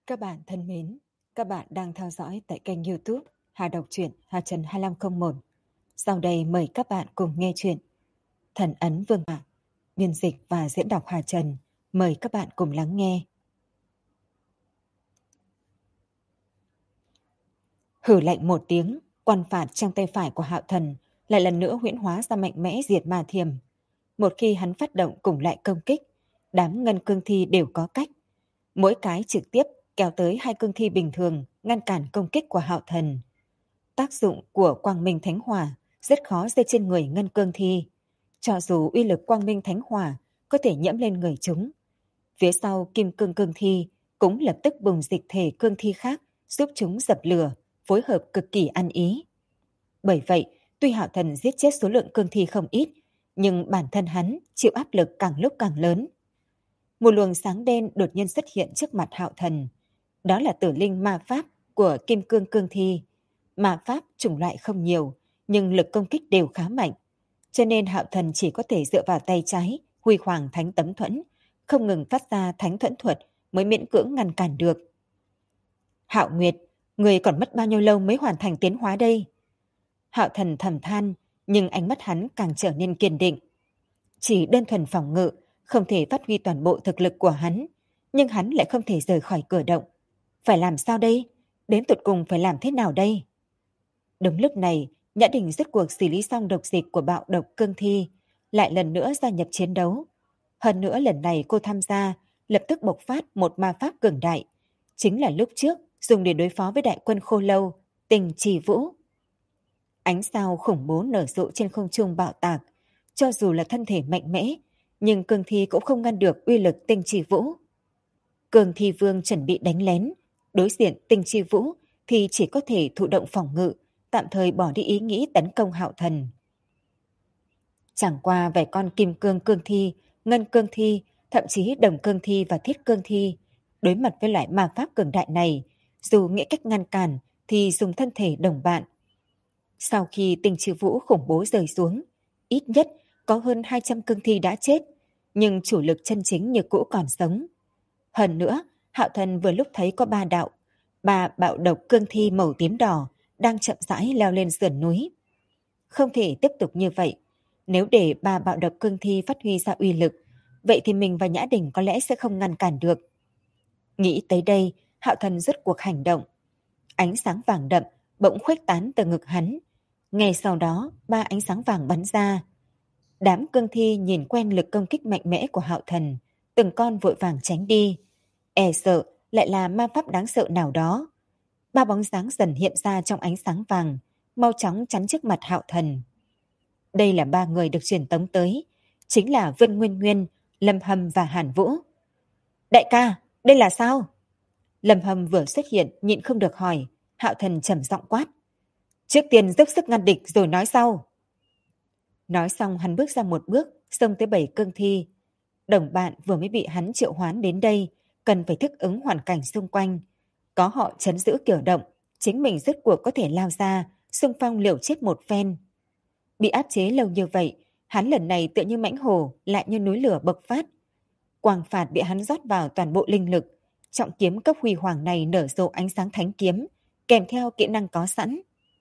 Các bạn thân mến, các bạn đang theo dõi tại kênh YouTube Hà Đọc truyện Hà Trần 2501. Sau đây mời các bạn cùng nghe chuyện Thần ấn Vương Mạc, biên dịch và diễn đọc Hà Trần. Mời các bạn cùng lắng nghe. Hử lạnh một tiếng, quan phạt trong tay phải của Hạo Thần lại lần nữa huyễn hóa ra mạnh mẽ diệt ma thiềm. Một khi hắn phát động cùng lại công kích, đám ngân cương thi đều có cách. Mỗi cái trực tiếp kéo tới hai cương thi bình thường ngăn cản công kích của Hạo Thần. Tác dụng của Quang Minh Thánh Hỏa rất khó rơi trên người ngân cương thi. Cho dù uy lực Quang Minh Thánh Hỏa có thể nhiễm lên người chúng, phía sau kim cương cương thi cũng lập tức bùng dịch thể cương thi khác giúp chúng dập lửa, phối hợp cực kỳ ăn ý. Bởi vậy, tuy Hạo Thần giết chết số lượng cương thi không ít, nhưng bản thân hắn chịu áp lực càng lúc càng lớn. Một luồng sáng đen đột nhiên xuất hiện trước mặt Hạo Thần. Đó là tử linh ma pháp của kim cương cương thi. Ma pháp chủng loại không nhiều, nhưng lực công kích đều khá mạnh. Cho nên Hạo Thần chỉ có thể dựa vào tay trái, huy hoàng thánh tấm thuẫn, không ngừng phát ra thánh thuẫn thuật mới miễn cưỡng ngăn cản được. Hạo Nguyệt, người còn mất bao nhiêu lâu mới hoàn thành tiến hóa đây? Hạo Thần thầm than, nhưng ánh mắt hắn càng trở nên kiên định. Chỉ đơn thuần phòng ngự, không thể phát huy toàn bộ thực lực của hắn, nhưng hắn lại không thể rời khỏi cửa động. Phải làm sao đây? Đến tột cùng phải làm thế nào đây? Đúng lúc này, Nhã Đình rốt cuộc xử lý xong độc dịch của bạo độc cương thi, lại lần nữa gia nhập chiến đấu. Hơn nữa lần này cô tham gia, lập tức bộc phát một ma pháp cường đại. Chính là lúc trước dùng để đối phó với đại quân Khô Lâu, Tình Trì Vũ. Ánh sao khủng bố nở rộ trên không trung bạo tạc. Cho dù là thân thể mạnh mẽ, nhưng cương thi cũng không ngăn được uy lực Tinh Trì Vũ. Cương thi vương chuẩn bị đánh lén, đối diện Tinh Trì Vũ thì chỉ có thể thụ động phòng ngự, tạm thời bỏ đi ý nghĩ tấn công Hạo Thần. Chẳng qua vài con kim cương cương thi, ngân cương thi, thậm chí đồng cương thi và thiết cương thi, đối mặt với loại ma pháp cường đại này, dù nghĩ cách ngăn cản thì dùng thân thể đồng bạn. Sau khi Tinh Trì Vũ khủng bố rơi xuống, ít nhất có hơn 200 cương thi đã chết, nhưng chủ lực chân chính như cũ còn sống. Hơn nữa, Hạo Thần vừa lúc thấy có ba bạo độc cương thi màu tím đỏ đang chậm rãi leo lên sườn núi. Không thể tiếp tục như vậy. Nếu để ba bạo độc cương thi phát huy ra uy lực, vậy thì mình và Nhã Đình có lẽ sẽ không ngăn cản được. Nghĩ tới đây, Hạo Thần rốt cuộc hành động. Ánh sáng vàng đậm bỗng khuếch tán từ ngực hắn. Ngay sau đó, ba ánh sáng vàng bắn ra. Đám cương thi nhìn quen lực công kích mạnh mẽ của Hạo Thần, từng con vội vàng tránh đi. E sợ lại là ma pháp đáng sợ nào đó. Ba bóng dáng dần hiện ra trong ánh sáng vàng, mau chóng chắn trước mặt Hạo Thần. Đây là ba người được truyền tống tới, chính là Vân Nguyên Nguyên, Lâm Hâm và Hàn Vũ. Đại ca, đây là sao? Lâm Hâm vừa xuất hiện nhịn không được hỏi. Hạo Thần trầm giọng quát. Trước tiên dốc sức ngăn địch rồi nói sau. Nói xong hắn bước ra một bước, xông tới 7 cương thi. Đồng bạn vừa mới bị hắn triệu hoán đến đây, cần phải thích ứng hoàn cảnh xung quanh. Có họ trấn giữ kiểu động, chính mình rốt cuộc có thể lao ra, xung phong liều chết một phen. Bị áp chế lâu như vậy, hắn lần này tựa như mãnh hổ, lại như núi lửa bộc phát. Quang phạt bị hắn rót vào toàn bộ linh lực. Trọng kiếm cấp huy hoàng này nở rộ ánh sáng thánh kiếm, kèm theo kỹ năng có sẵn.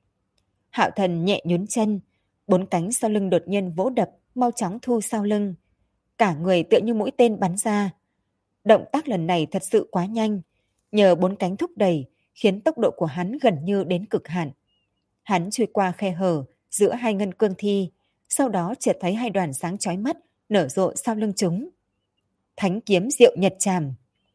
Hạo Thần nhẹ nhún chân, 4 cánh sau lưng đột nhiên vỗ đập, mau chóng thu sau lưng. Cả người tựa như mũi tên bắn ra. Động tác lần này thật sự quá nhanh, nhờ 4 cánh thúc đẩy, khiến tốc độ của hắn gần như đến cực hạn. Hắn chui qua khe hở giữa hai ngân cương thi, sau đó chợt thấy hai đoàn sáng chói mắt nở rộ sau lưng chúng. Thánh kiếm diệu nhật trảm.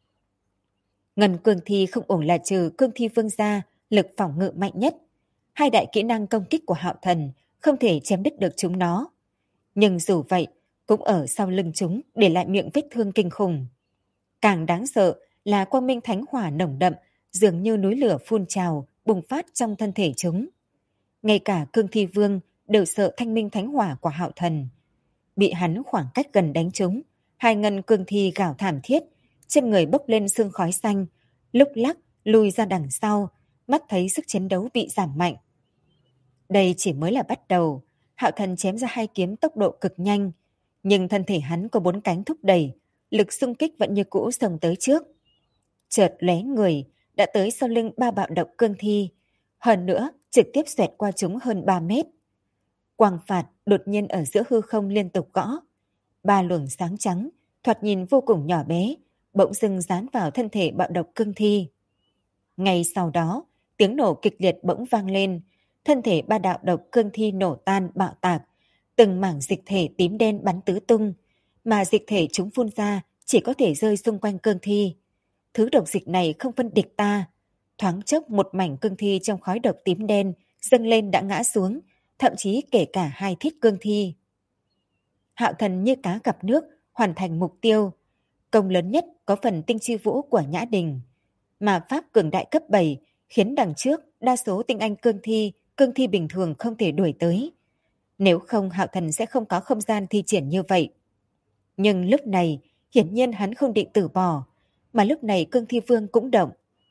Ngân cương thi không ổn là trừ cương thi vương gia, lực phòng ngự mạnh nhất. Hai đại kỹ năng công kích của Hạo Thần không thể chém đứt được chúng nó. Nhưng dù vậy, cũng ở sau lưng chúng để lại miệng vết thương kinh khủng. Càng đáng sợ là quang minh thánh hỏa nồng đậm, dường như núi lửa phun trào, bùng phát trong thân thể chúng. Ngay cả cương thi vương đều sợ thanh minh thánh hỏa của Hạo Thần. Bị hắn khoảng cách gần đánh chúng, hai ngân cương thi gào thảm thiết, trên người bốc lên sương khói xanh, lúc lắc lùi ra đằng sau, mắt thấy sức chiến đấu bị giảm mạnh. Đây chỉ mới là bắt đầu. Hạo Thần chém ra hai kiếm tốc độ cực nhanh, nhưng thân thể hắn có 4 cánh thúc đẩy, lực xung kích vẫn như cũ xông tới trước. chợt lóe người, đã tới sau lưng ba bạo động cương thi, hơn nữa trực tiếp xoẹt qua chúng hơn 3 mét. Quang phạt đột nhiên ở giữa hư không liên tục gõ. Ba luồng sáng trắng, thoạt nhìn vô cùng nhỏ bé, bỗng dưng dán vào thân thể bạo độc cương thi. Ngay sau đó, tiếng nổ kịch liệt bỗng vang lên, thân thể ba đạo độc cương thi nổ tan bạo tạc, từng mảng dịch thể tím đen bắn tứ tung, mà dịch thể chúng phun ra chỉ có thể rơi xung quanh cương thi. Thứ độc dịch này không phân địch ta. Thoáng chốc một mảnh cương thi trong khói độc tím đen dâng lên đã ngã xuống, thậm chí kể cả hai thiết cương thi. Hạo Thần như cá gặp nước, hoàn thành mục tiêu. Công lớn nhất có phần tinh chi vũ của Nhã Đình. Mà pháp cường đại cấp 7 khiến đằng trước đa số tinh anh cương thi bình thường không thể đuổi tới. Nếu không Hạo Thần sẽ không có không gian thi triển như vậy. Nhưng lúc này, hiển nhiên hắn không định từ bỏ, mà lúc này cương thi vương cũng động.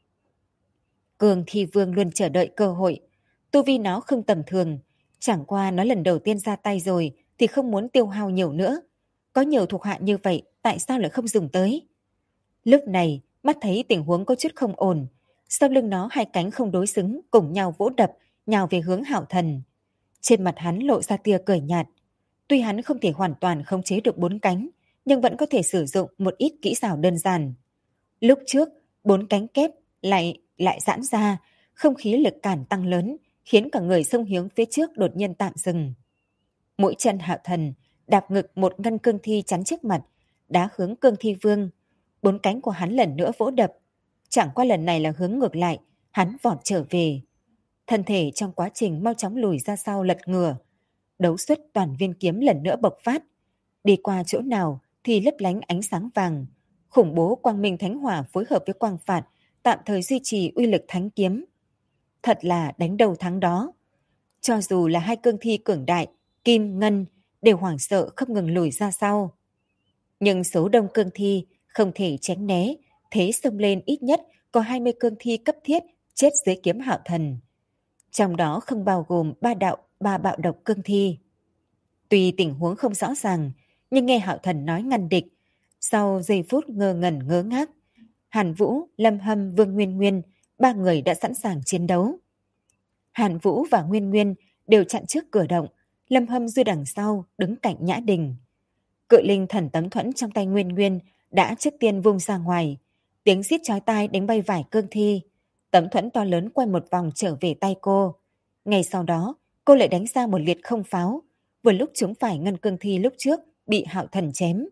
Cương thi vương luôn chờ đợi cơ hội. Tu vi nó không tầm thường, chẳng qua nó lần đầu tiên ra tay rồi thì không muốn tiêu hao nhiều nữa. Có nhiều thuộc hạ như vậy, tại sao lại không dùng tới? Lúc này, mắt thấy tình huống có chút không ổn. Sau lưng nó hai cánh không đối xứng, cùng nhau vỗ đập, nhào về hướng Hạo Thần. Trên mặt hắn lộ ra tia cười nhạt. Tuy hắn không thể hoàn toàn khống chế được 4 cánh, nhưng vẫn có thể sử dụng một ít kỹ xảo đơn giản. Lúc trước, 4 cánh kép lại giãn ra, không khí lực cản tăng lớn, khiến cả người xông hướng phía trước đột nhiên tạm dừng. Mũi chân Hạo Thần đạp ngực một ngân cương thi chắn trước mặt, đá hướng cương thi vương. 4 cánh của hắn lần nữa vỗ đập. Chẳng qua lần này là hướng ngược lại, hắn vọt trở về. Thân thể trong quá trình mau chóng lùi ra sau lật ngửa. Đấu xuất toàn viên kiếm lần nữa bộc phát. Đi qua chỗ nào thì lấp lánh ánh sáng vàng. Khủng bố quang minh thánh hỏa phối hợp với quang phạt, tạm thời duy trì uy lực thánh kiếm. Thật là đánh đầu thắng đó. Cho dù là hai cương thi cường đại, Kim, Ngân, đều hoảng sợ không ngừng lùi ra sau. Nhưng số đông cương thi không thể tránh né, thế xông lên ít nhất có 20 cương thi cấp thiết chết dưới kiếm Hạo Thần. Trong đó không bao gồm ba bạo độc cương thi. Tuy tình huống không rõ ràng, nhưng nghe Hạo Thần nói ngăn địch, sau giây phút ngơ ngẩn ngớ ngác, Hàn Vũ, Lâm Hâm, Vương Nguyên Nguyên, ba người đã sẵn sàng chiến đấu. Hàn Vũ và Nguyên Nguyên đều chặn trước cửa động, Lâm Hâm duy đằng sau, đứng cạnh Nhã Đình. Cự linh thần tấm thuẫn trong tay Nguyên Nguyên đã trước tiên vung ra ngoài, tiếng rít chói tai đánh bay vài cương thi. Tấm thuẫn to lớn quay một vòng trở về tay cô. Ngay sau đó, cô lại đánh ra một liệt không pháo, vừa lúc chúng phải ngân cương thi lúc trước bị Hạo Thần chém.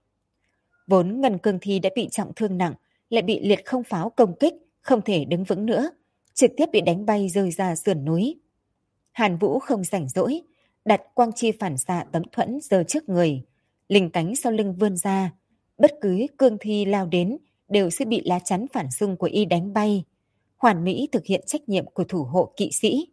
Vốn ngân cương thi đã bị trọng thương nặng, lại bị liệt không pháo công kích, không thể đứng vững nữa, trực tiếp bị đánh bay rơi ra sườn núi. Hàn Vũ không rảnh rỗi, đặt quang chi phản xạ tấm thuẫn giơ trước người, linh cánh sau lưng vươn ra, bất cứ cương thi lao đến đều sẽ bị lá chắn phản xung của y đánh bay, hoàn mỹ thực hiện trách nhiệm của thủ hộ kỵ sĩ.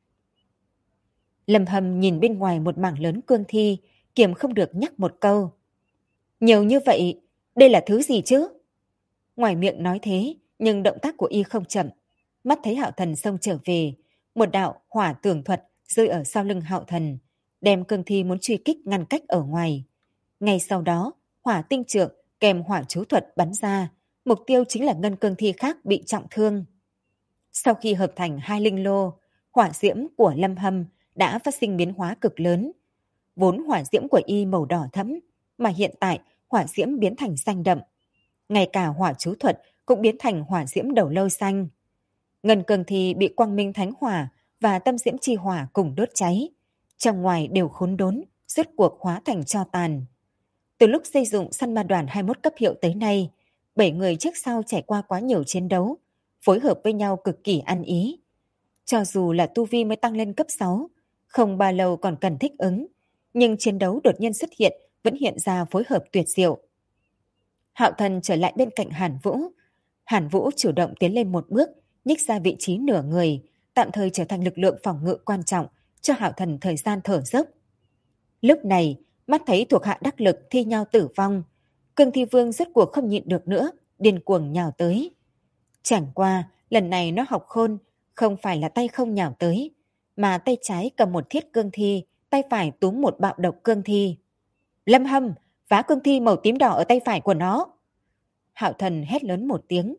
Lâm Hâm nhìn bên ngoài một mảng lớn cương thi, kiềm không được nhắc một câu. Nhiều như vậy, đây là thứ gì chứ? Ngoài miệng nói thế, nhưng động tác của y không chậm. Mắt thấy Hạo Thần xông trở về, một đạo hỏa tường thuật rơi ở sau lưng Hạo Thần, đem cương thi muốn truy kích ngăn cách ở ngoài. Ngay sau đó, hỏa tinh trượng kèm hỏa chú thuật bắn ra, mục tiêu chính là ngân cương thi khác bị trọng thương. Sau khi hợp thành hai linh lô, hỏa diễm của Lâm Hâm đã phát sinh biến hóa cực lớn. Vốn hỏa diễm của y màu đỏ thẫm, mà hiện tại hỏa diễm biến thành xanh đậm. Ngay cả hỏa chú thuật cũng biến thành hỏa diễm đầu lâu xanh. Ngân cương thi bị quang minh thánh hỏa và tâm diễm chi hỏa cùng đốt cháy. Trong ngoài đều khốn đốn, rốt cuộc hóa thành tro tàn. Từ lúc xây dựng săn ma đoàn 21 cấp hiệu tới nay, 7 người trước sau trải qua quá nhiều chiến đấu, phối hợp với nhau cực kỳ ăn ý. Cho dù là tu vi mới tăng lên cấp 6, không bao lâu còn cần thích ứng, nhưng chiến đấu đột nhiên xuất hiện vẫn hiện ra phối hợp tuyệt diệu. Hạo Thần trở lại bên cạnh Hàn Vũ. Hàn Vũ chủ động tiến lên một bước, nhích ra vị trí nửa người, tạm thời trở thành lực lượng phòng ngự quan trọng cho Hạo Thần thời gian thở dốc. Lúc này, mắt thấy thuộc hạ đắc lực thi nhau tử vong, Cương Thi Vương rốt cuộc không nhịn được nữa, điên cuồng nhào tới. Chẳng qua, lần này nó học khôn, không phải là tay không nhào tới, mà tay trái cầm một thiết cương thi, tay phải túm một bạo độc cương thi. Lâm Hâm, phá cương thi màu tím đỏ ở tay phải của nó. Hạo Thần hét lớn một tiếng,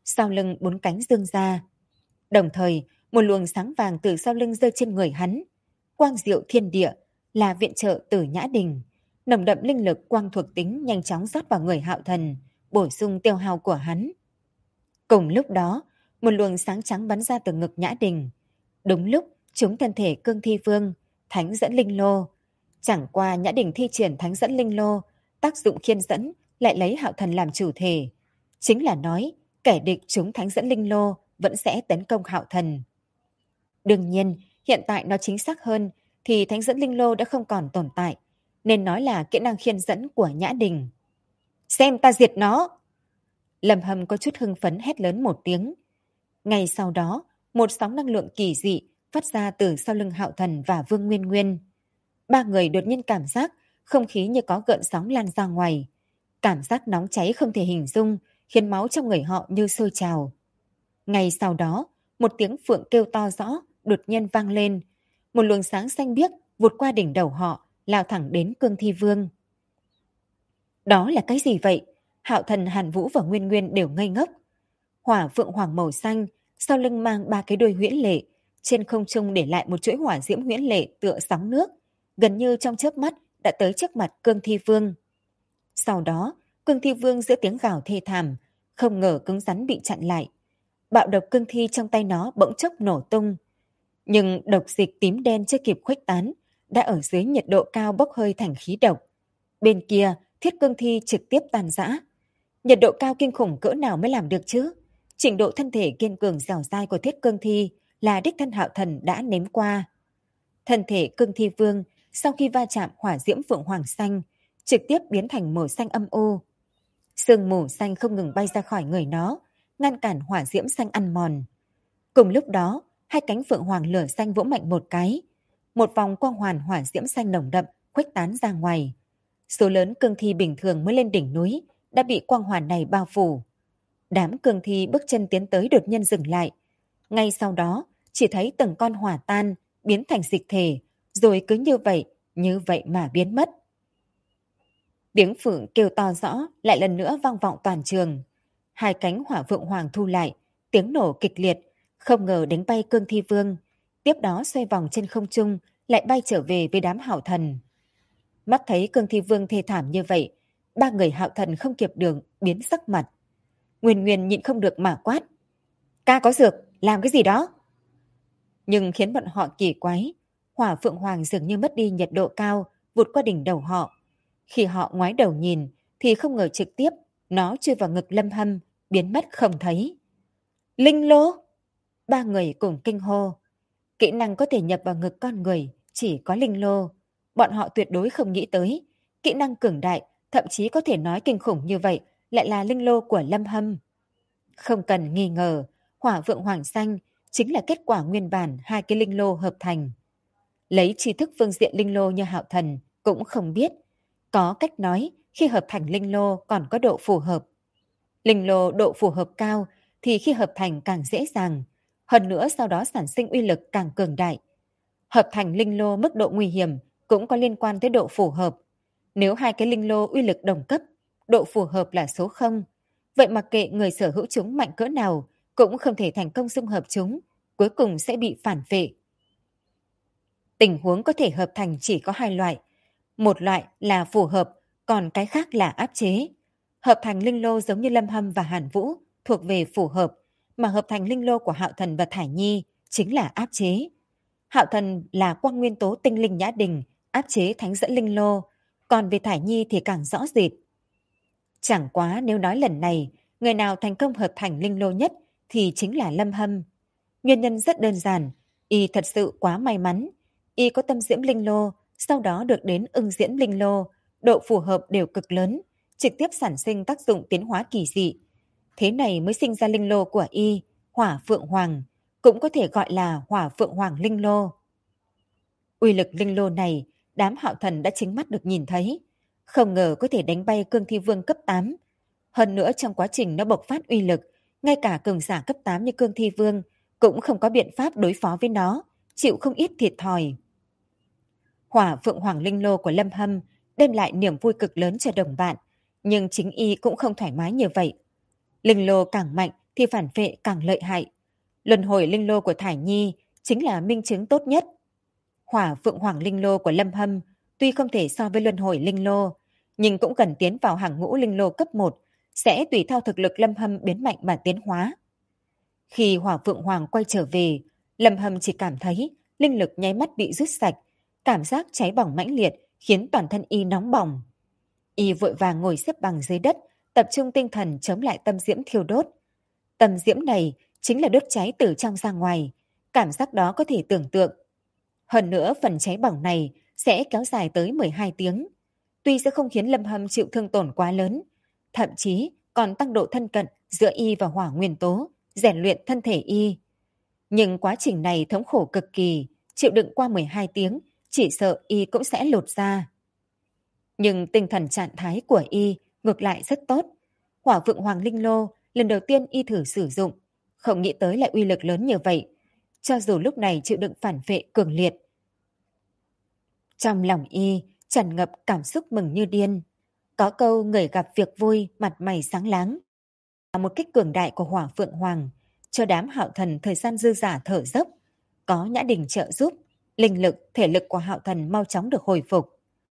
sau lưng 4 cánh dương ra. Đồng thời, một luồng sáng vàng từ sau lưng rơi trên người hắn. Quang diệu thiên địa là viện trợ từ Nhã Đình. Nồng đậm linh lực quang thuộc tính nhanh chóng rót vào người Hạo Thần, bổ sung tiêu hao của hắn. Cùng lúc đó, một luồng sáng trắng bắn ra từ ngực Nhã Đình. Đúng lúc, trúng thân thể Cương Thi Vương, thánh dẫn linh lô. Chẳng qua Nhã Đình thi triển thánh dẫn linh lô, tác dụng khiên dẫn lại lấy Hạo Thần làm chủ thể. Chính là nói, kẻ địch trúng thánh dẫn linh lô vẫn sẽ tấn công Hạo Thần. Đương nhiên, hiện tại nó chính xác hơn thì thánh dẫn linh lô đã không còn tồn tại, nên nói là kỹ năng khiên dẫn của Nhã Đình. Xem ta diệt nó! Lâm Hâm có chút hưng phấn hét lớn một tiếng. Ngay sau đó, một sóng năng lượng kỳ dị phát ra từ sau lưng Hạo Thần và Vương Nguyên Nguyên. Ba người đột nhiên cảm giác không khí như có gợn sóng lan ra ngoài. Cảm giác nóng cháy không thể hình dung, khiến máu trong người họ như sôi trào. Ngay sau đó, một tiếng phượng kêu to rõ đột nhiên vang lên. Một luồng sáng xanh biếc vụt qua đỉnh đầu họ, lao thẳng đến Cương Thi Vương. Đó là cái gì vậy? Hạo Thần, Hàn Vũ và Nguyên Nguyên đều ngây ngốc. Hỏa phượng hoàng màu xanh, sau lưng mang 3 cái đuôi huyễn lệ, trên không trung để lại một chuỗi hỏa diễm huyễn lệ tựa sóng nước, gần như trong chớp mắt đã tới trước mặt Cương Thi Vương. Sau đó, Cương Thi Vương giữa tiếng gào thê thảm, không ngờ cứng rắn bị chặn lại. Bạo độc cương thi trong tay nó bỗng chốc nổ tung. Nhưng độc dịch tím đen chưa kịp khuếch tán, đã ở dưới nhiệt độ cao bốc hơi thành khí độc. Bên kia, thiết cương thi trực tiếp tàn rã. Nhiệt độ cao kinh khủng cỡ nào mới làm được chứ? Trình độ thân thể kiên cường dẻo dai của thiết cương thi là đích thân Hạo Thần đã nếm qua. Thân thể cương thi vương sau khi va chạm hỏa diễm phượng hoàng xanh, trực tiếp biến thành màu xanh âm u. Sương mù xanh không ngừng bay ra khỏi người nó, ngăn cản hỏa diễm xanh ăn mòn. Cùng lúc đó, 2 cánh phượng hoàng lửa xanh vỗ mạnh một cái. Một vòng quang hoàn hỏa diễm xanh nồng đậm khuếch tán ra ngoài. Số lớn cương thi bình thường mới lên đỉnh núi đã bị quang hoàn này bao phủ. Đám cương thi bước chân tiến tới đột nhiên dừng lại. Ngay sau đó, chỉ thấy từng con hỏa tan, biến thành dịch thể, rồi cứ như vậy mà biến mất. Tiếng phượng kêu to rõ lại lần nữa vang vọng toàn trường. 2 cánh hỏa phượng hoàng thu lại, tiếng nổ kịch liệt, không ngờ đánh bay Cương Thi Vương. Tiếp đó xoay vòng trên không trung, lại bay trở về với đám Hạo Thần. Mắt thấy Cương Thi Vương thê thảm như vậy, 3 người Hạo Thần không kịp đường, biến sắc mặt. Nguyên Nguyên nhịn không được mà quát. Ca có dược, làm cái gì đó? Nhưng khiến bọn họ kỳ quái, hỏa phượng hoàng dường như mất đi nhiệt độ cao, vụt qua đỉnh đầu họ. Khi họ ngoái đầu nhìn, thì không ngờ trực tiếp, nó chui vào ngực Lâm Hâm, biến mất không thấy. Linh lô! 3 người cùng kinh hô. Kỹ năng có thể nhập vào ngực con người, chỉ có linh lô. Bọn họ tuyệt đối không nghĩ tới. Kỹ năng cường đại, thậm chí có thể nói kinh khủng như vậy, lại là linh lô của Lâm Hâm. Không cần nghi ngờ, hỏa vượng hoàng xanh chính là kết quả nguyên bản 2 cái linh lô hợp thành. Lấy tri thức phương diện linh lô như Hạo Thần cũng không biết. Có cách nói khi hợp thành linh lô còn có độ phù hợp. Linh lô độ phù hợp cao thì khi hợp thành càng dễ dàng. Hơn nữa sau đó sản sinh uy lực càng cường đại. Hợp thành linh lô mức độ nguy hiểm cũng có liên quan tới độ phù hợp. Nếu 2 cái linh lô uy lực đồng cấp, độ phù hợp là số 0. Vậy mặc kệ người sở hữu chúng mạnh cỡ nào cũng không thể thành công dung hợp chúng, cuối cùng sẽ bị phản vệ. Tình huống có thể hợp thành chỉ có 2 loại. Một loại là phù hợp, còn cái khác là áp chế. Hợp thành linh lô giống như Lâm Hâm và Hàn Vũ thuộc về phù hợp, mà hợp thành linh lô của Hạo Thần và Thải Nhi chính là áp chế. Hạo Thần là quang nguyên tố tinh linh Nhã Đình, áp chế thánh dẫn linh lô, còn về Thải Nhi thì càng rõ rệt. Chẳng quá nếu nói lần này, người nào thành công hợp thành linh lô nhất thì chính là Lâm Hâm. Nguyên nhân rất đơn giản, y thật sự quá may mắn. Y có tâm diễm linh lô, sau đó được đến ưng diễm linh lô, độ phù hợp đều cực lớn, trực tiếp sản sinh tác dụng tiến hóa kỳ dị. Thế này mới sinh ra linh lô của y, hỏa phượng hoàng, cũng có thể gọi là hỏa phượng hoàng linh lô. Uy lực linh lô này, đám Hạo Thần đã chính mắt được nhìn thấy. Không ngờ có thể đánh bay Cương Thi Vương cấp 8. Hơn nữa trong quá trình nó bộc phát uy lực, ngay cả cường giả cấp 8 như Cương Thi Vương cũng không có biện pháp đối phó với nó, chịu không ít thiệt thòi. Hỏa Phượng Hoàng Linh Lô của Lâm Hâm đem lại niềm vui cực lớn cho đồng bạn, nhưng chính y cũng không thoải mái như vậy. Linh Lô càng mạnh thì phản phệ càng lợi hại. Luân hồi linh lô của Thải Nhi chính là minh chứng tốt nhất. Hỏa Phượng Hoàng linh lô của Lâm Hâm tuy không thể so với luân hồi linh lô, nhưng cũng cần tiến vào hàng ngũ linh lô cấp 1, sẽ tùy theo thực lực Lâm Hâm biến mạnh mà tiến hóa. Khi Hỏa Phượng Hoàng quay trở về, Lâm Hâm chỉ cảm thấy linh lực nháy mắt bị rút sạch, cảm giác cháy bỏng mãnh liệt khiến toàn thân y nóng bỏng. Y vội vàng ngồi xếp bằng dưới đất, tập trung tinh thần chống lại tâm diễm thiêu đốt. Tâm diễm này chính là đốt cháy từ trong ra ngoài, cảm giác đó có thể tưởng tượng. Hơn nữa phần cháy bỏng này sẽ kéo dài tới 12 tiếng. Tuy sẽ không khiến Lâm Hâm chịu thương tổn quá lớn, thậm chí còn tăng độ thân cận giữa y và hỏa nguyên tố, rèn luyện thân thể y. Nhưng quá trình này thống khổ cực kỳ, chịu đựng qua 12 tiếng, chỉ sợ y cũng sẽ lột ra. Nhưng tinh thần trạng thái của y ngược lại rất tốt. Hỏa Phượng Hoàng Linh Lô lần đầu tiên y thử sử dụng, không nghĩ tới lại uy lực lớn như vậy. Cho dù lúc này chịu đựng phản phệ cường liệt. Trong lòng y tràn ngập cảm xúc mừng như điên. Có câu người gặp việc vui, mặt mày sáng láng. Một kích cường đại của Hỏa Phượng Hoàng, cho đám Hạo Thần thời gian dư dả thở dốc. Có Nhã Đình trợ giúp, linh lực, thể lực của Hạo Thần mau chóng được hồi phục.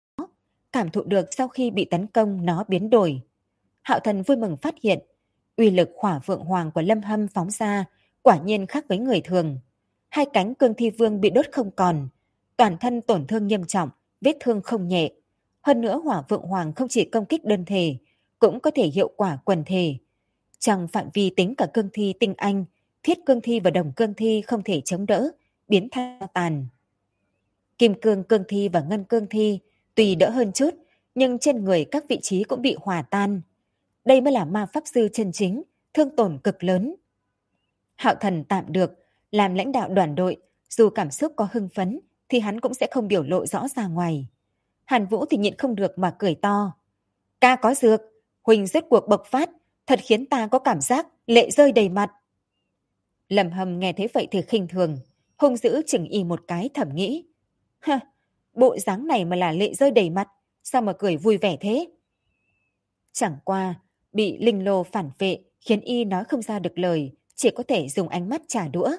Cảm thụ được sau khi bị tấn công nó biến đổi. Hạo Thần vui mừng phát hiện, uy lực Hỏa Phượng Hoàng của Lâm Hâm phóng ra quả nhiên khác với người thường. Hai cánh Cương Thi Vương bị đốt không còn, toàn thân tổn thương nghiêm trọng, vết thương không nhẹ. Hơn nữa Hỏa Phượng Hoàng không chỉ công kích đơn thể, cũng có thể hiệu quả quần thể. Trong phạm vi tính cả cương thi tinh anh, thiết cương thi và đồng cương thi không thể chống đỡ, biến thành tàn. Kim cương cương thi và ngân cương thi tuy đỡ hơn chút, nhưng trên người các vị trí cũng bị hòa tan. Đây mới là ma pháp sư chân chính, thương tổn cực lớn. Hạo Thần tạm được, làm lãnh đạo đoàn đội, dù cảm xúc có hưng phấn, thì hắn cũng sẽ không biểu lộ rõ ra ngoài. Hàn Vũ thì nhịn không được mà cười to. Ca có dược, Huỳnh rốt cuộc bộc phát, thật khiến ta có cảm giác lệ rơi đầy mặt. Lâm Hâm nghe thấy vậy thì khinh thường, hung dữ chừng y một cái thầm nghĩ. Ha, bộ dáng này mà là lệ rơi đầy mặt, sao mà cười vui vẻ thế? Chẳng qua, bị linh lô phản vệ khiến y nói không ra được lời, chỉ có thể dùng ánh mắt trả đũa.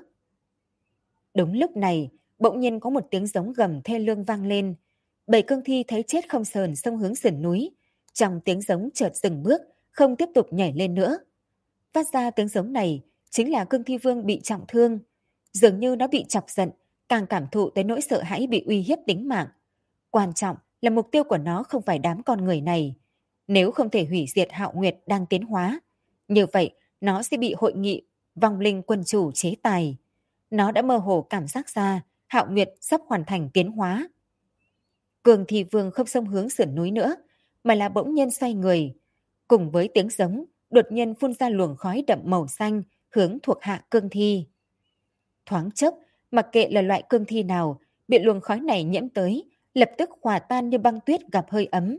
Đúng lúc này, bỗng nhiên có một tiếng giống gầm thê lương vang lên. Bảy cương thi thấy chết không sờn xông hướng sườn núi. Trong tiếng giống chợt dừng bước, không tiếp tục nhảy lên nữa. Phát ra tiếng giống này chính là cương thi vương bị trọng thương. Dường như nó bị chọc giận, càng cảm thụ tới nỗi sợ hãi bị uy hiếp tính mạng. Quan trọng là mục tiêu của nó không phải đám con người này. Nếu không thể hủy diệt Hạo Nguyệt đang tiến hóa, như vậy nó sẽ bị hội nghị vong linh quân chủ chế tài. Nó đã mơ hồ cảm giác ra Hạo Nguyệt sắp hoàn thành tiến hóa. Cường Thi Vương không xông hướng sườn núi nữa, mà là bỗng nhiên xoay người. Cùng với tiếng giống, đột nhiên phun ra luồng khói đậm màu xanh hướng thuộc hạ cương thi. Thoáng chốc, mặc kệ là loại cương thi nào, bị luồng khói này nhiễm tới, lập tức hòa tan như băng tuyết gặp hơi ấm.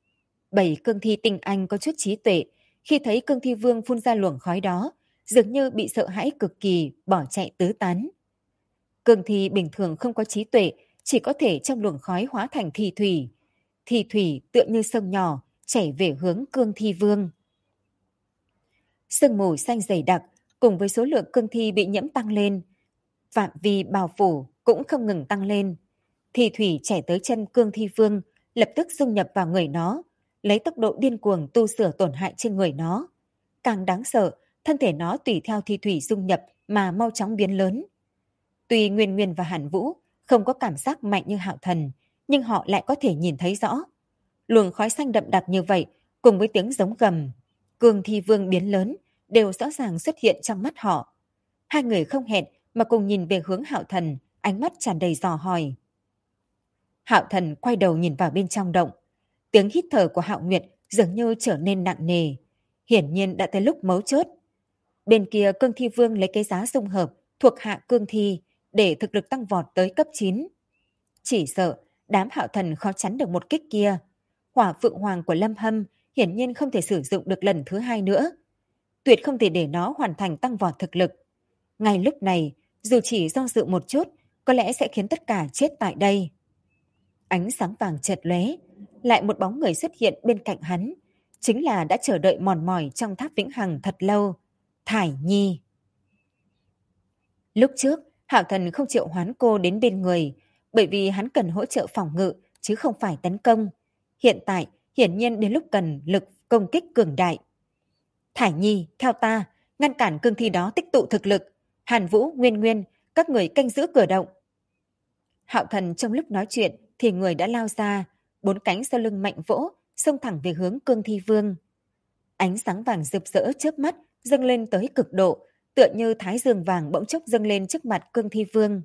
7 cương thi tinh anh có chút trí tuệ, khi thấy cương thi vương phun ra luồng khói đó, dường như bị sợ hãi cực kỳ, bỏ chạy tứ tán. Cương thi bình thường không có trí tuệ, chỉ có thể trong luồng khói hóa thành thi thủy. Thi thủy tựa như sông nhỏ, chảy về hướng cương thi vương. Sương mù xanh dày đặc, cùng với số lượng cương thi bị nhiễm tăng lên. Phạm vi bao phủ cũng không ngừng tăng lên. Thi thủy chảy tới chân cương thi vương, lập tức dung nhập vào người nó, lấy tốc độ điên cuồng tu sửa tổn hại trên người nó. Càng đáng sợ, thân thể nó tùy theo thi thủy dung nhập mà mau chóng biến lớn. Tuy Nguyên Nguyên và Hàn Vũ không có cảm giác mạnh như Hạo Thần, nhưng họ lại có thể nhìn thấy rõ. Luồng khói xanh đậm đặc như vậy, cùng với tiếng giống gầm, cương thi vương biến lớn, đều rõ ràng xuất hiện trong mắt họ. Hai người không hẹn mà cùng nhìn về hướng Hạo Thần, ánh mắt tràn đầy dò hỏi. Hạo Thần quay đầu nhìn vào bên trong động. Tiếng hít thở của Hạo Nguyệt dường như trở nên nặng nề. Hiển nhiên đã tới lúc mấu chốt. Bên kia cương thi vương lấy cái giá dung hợp thuộc hạ cương thi để thực lực tăng vọt tới cấp 9. Chỉ sợ đám Hạo Thần khó chắn được một kích kia. Hỏa Phượng Hoàng của Lâm Hâm hiển nhiên không thể sử dụng được lần thứ 2 nữa. Tuyệt không thể để nó hoàn thành tăng vọt thực lực. Ngay lúc này, dù chỉ do dự một chút, có lẽ sẽ khiến tất cả chết tại đây. Ánh sáng vàng chợt lóe, lại một bóng người xuất hiện bên cạnh hắn, chính là đã chờ đợi mòn mỏi trong tháp vĩnh hằng thật lâu. Thải Nhi. Lúc trước, Hạo Thần không triệu hoán cô đến bên người, bởi vì hắn cần hỗ trợ phòng ngự, chứ không phải tấn công. Hiện tại, hiển nhiên đến lúc cần lực công kích cường đại. Thải Nhi, theo ta, ngăn cản cương thi đó tích tụ thực lực. Hàn Vũ, Nguyên Nguyên, các người canh giữ cửa động. Hạo Thần trong lúc nói chuyện thì người đã lao ra, bốn cánh sau lưng mạnh vỗ, xông thẳng về hướng cương thi vương. Ánh sáng vàng rực rỡ chớp mắt, dâng lên tới cực độ, tựa như thái dương vàng bỗng chốc dâng lên trước mặt cương thi vương.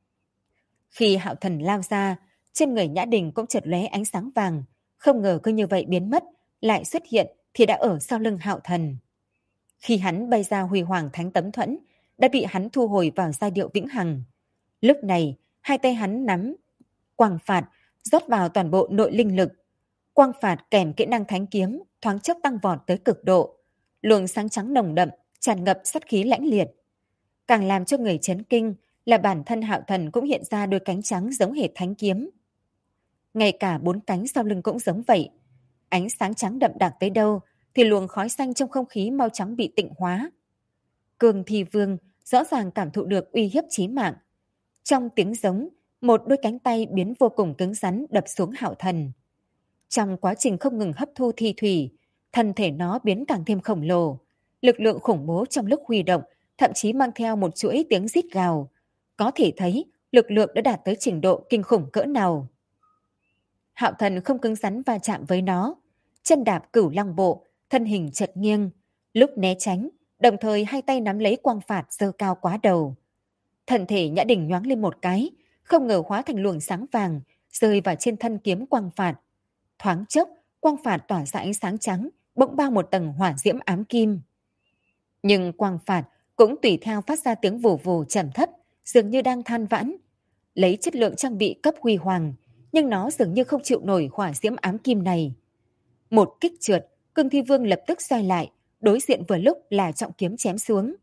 Khi Hạo Thần lao ra, trên người Nhã Đình cũng chợt lóe ánh sáng vàng, không ngờ cứ như vậy biến mất, lại xuất hiện thì đã ở sau lưng Hạo Thần. Khi hắn bay ra Huy Hoàng Thánh Tấm Thuẫn, đã bị hắn thu hồi vào giai điệu vĩnh hằng. Lúc này, hai tay hắn nắm quang phạt, rót vào toàn bộ nội linh lực. Quang phạt kèm kỹ năng thánh kiếm, thoáng chốc tăng vọt tới cực độ. Luồng sáng trắng nồng đậm, tràn ngập sát khí lãnh liệt. Càng làm cho người chấn kinh là bản thân Hạo Thần cũng hiện ra đôi cánh trắng giống hệt thánh kiếm. Ngay cả bốn cánh sau lưng cũng giống vậy. Ánh sáng trắng đậm đặc tới đâu thì luồng khói xanh trong không khí mau chóng bị tịnh hóa. Cương Thi Vương rõ ràng cảm thụ được uy hiếp chí mạng. Trong tiếng giống, một đôi cánh tay biến vô cùng cứng rắn đập xuống Hạo Thần. Trong quá trình không ngừng hấp thu thi thủy, thân thể nó biến càng thêm khổng lồ. Lực lượng khủng bố trong lúc huy động thậm chí mang theo một chuỗi tiếng rít gào. Có thể thấy lực lượng đã đạt tới trình độ kinh khủng cỡ nào. Hạo Thần không cứng rắn va chạm với nó. Chân đạp Cửu Long Bộ, thân hình chật nghiêng. Lúc né tránh, đồng thời hai tay nắm lấy quang phạt giơ cao quá đầu. Thân thể Nhã Đình nhoáng lên một cái, không ngờ hóa thành luồng sáng vàng, rơi vào trên thân kiếm quang phạt. Thoáng chốc, quang phạt tỏa ra ánh sáng trắng, bỗng bao một tầng hỏa diễm ám kim. Nhưng quang phạt cũng tùy theo phát ra tiếng vù vù trầm thấp, dường như đang than vãn. Lấy chất lượng trang bị cấp huy hoàng, nhưng nó dường như không chịu nổi hỏa diễm ám kim này. Một kích trượt, Cương Thi Vương lập tức xoay lại, đối diện vừa lúc là trọng kiếm chém xuống.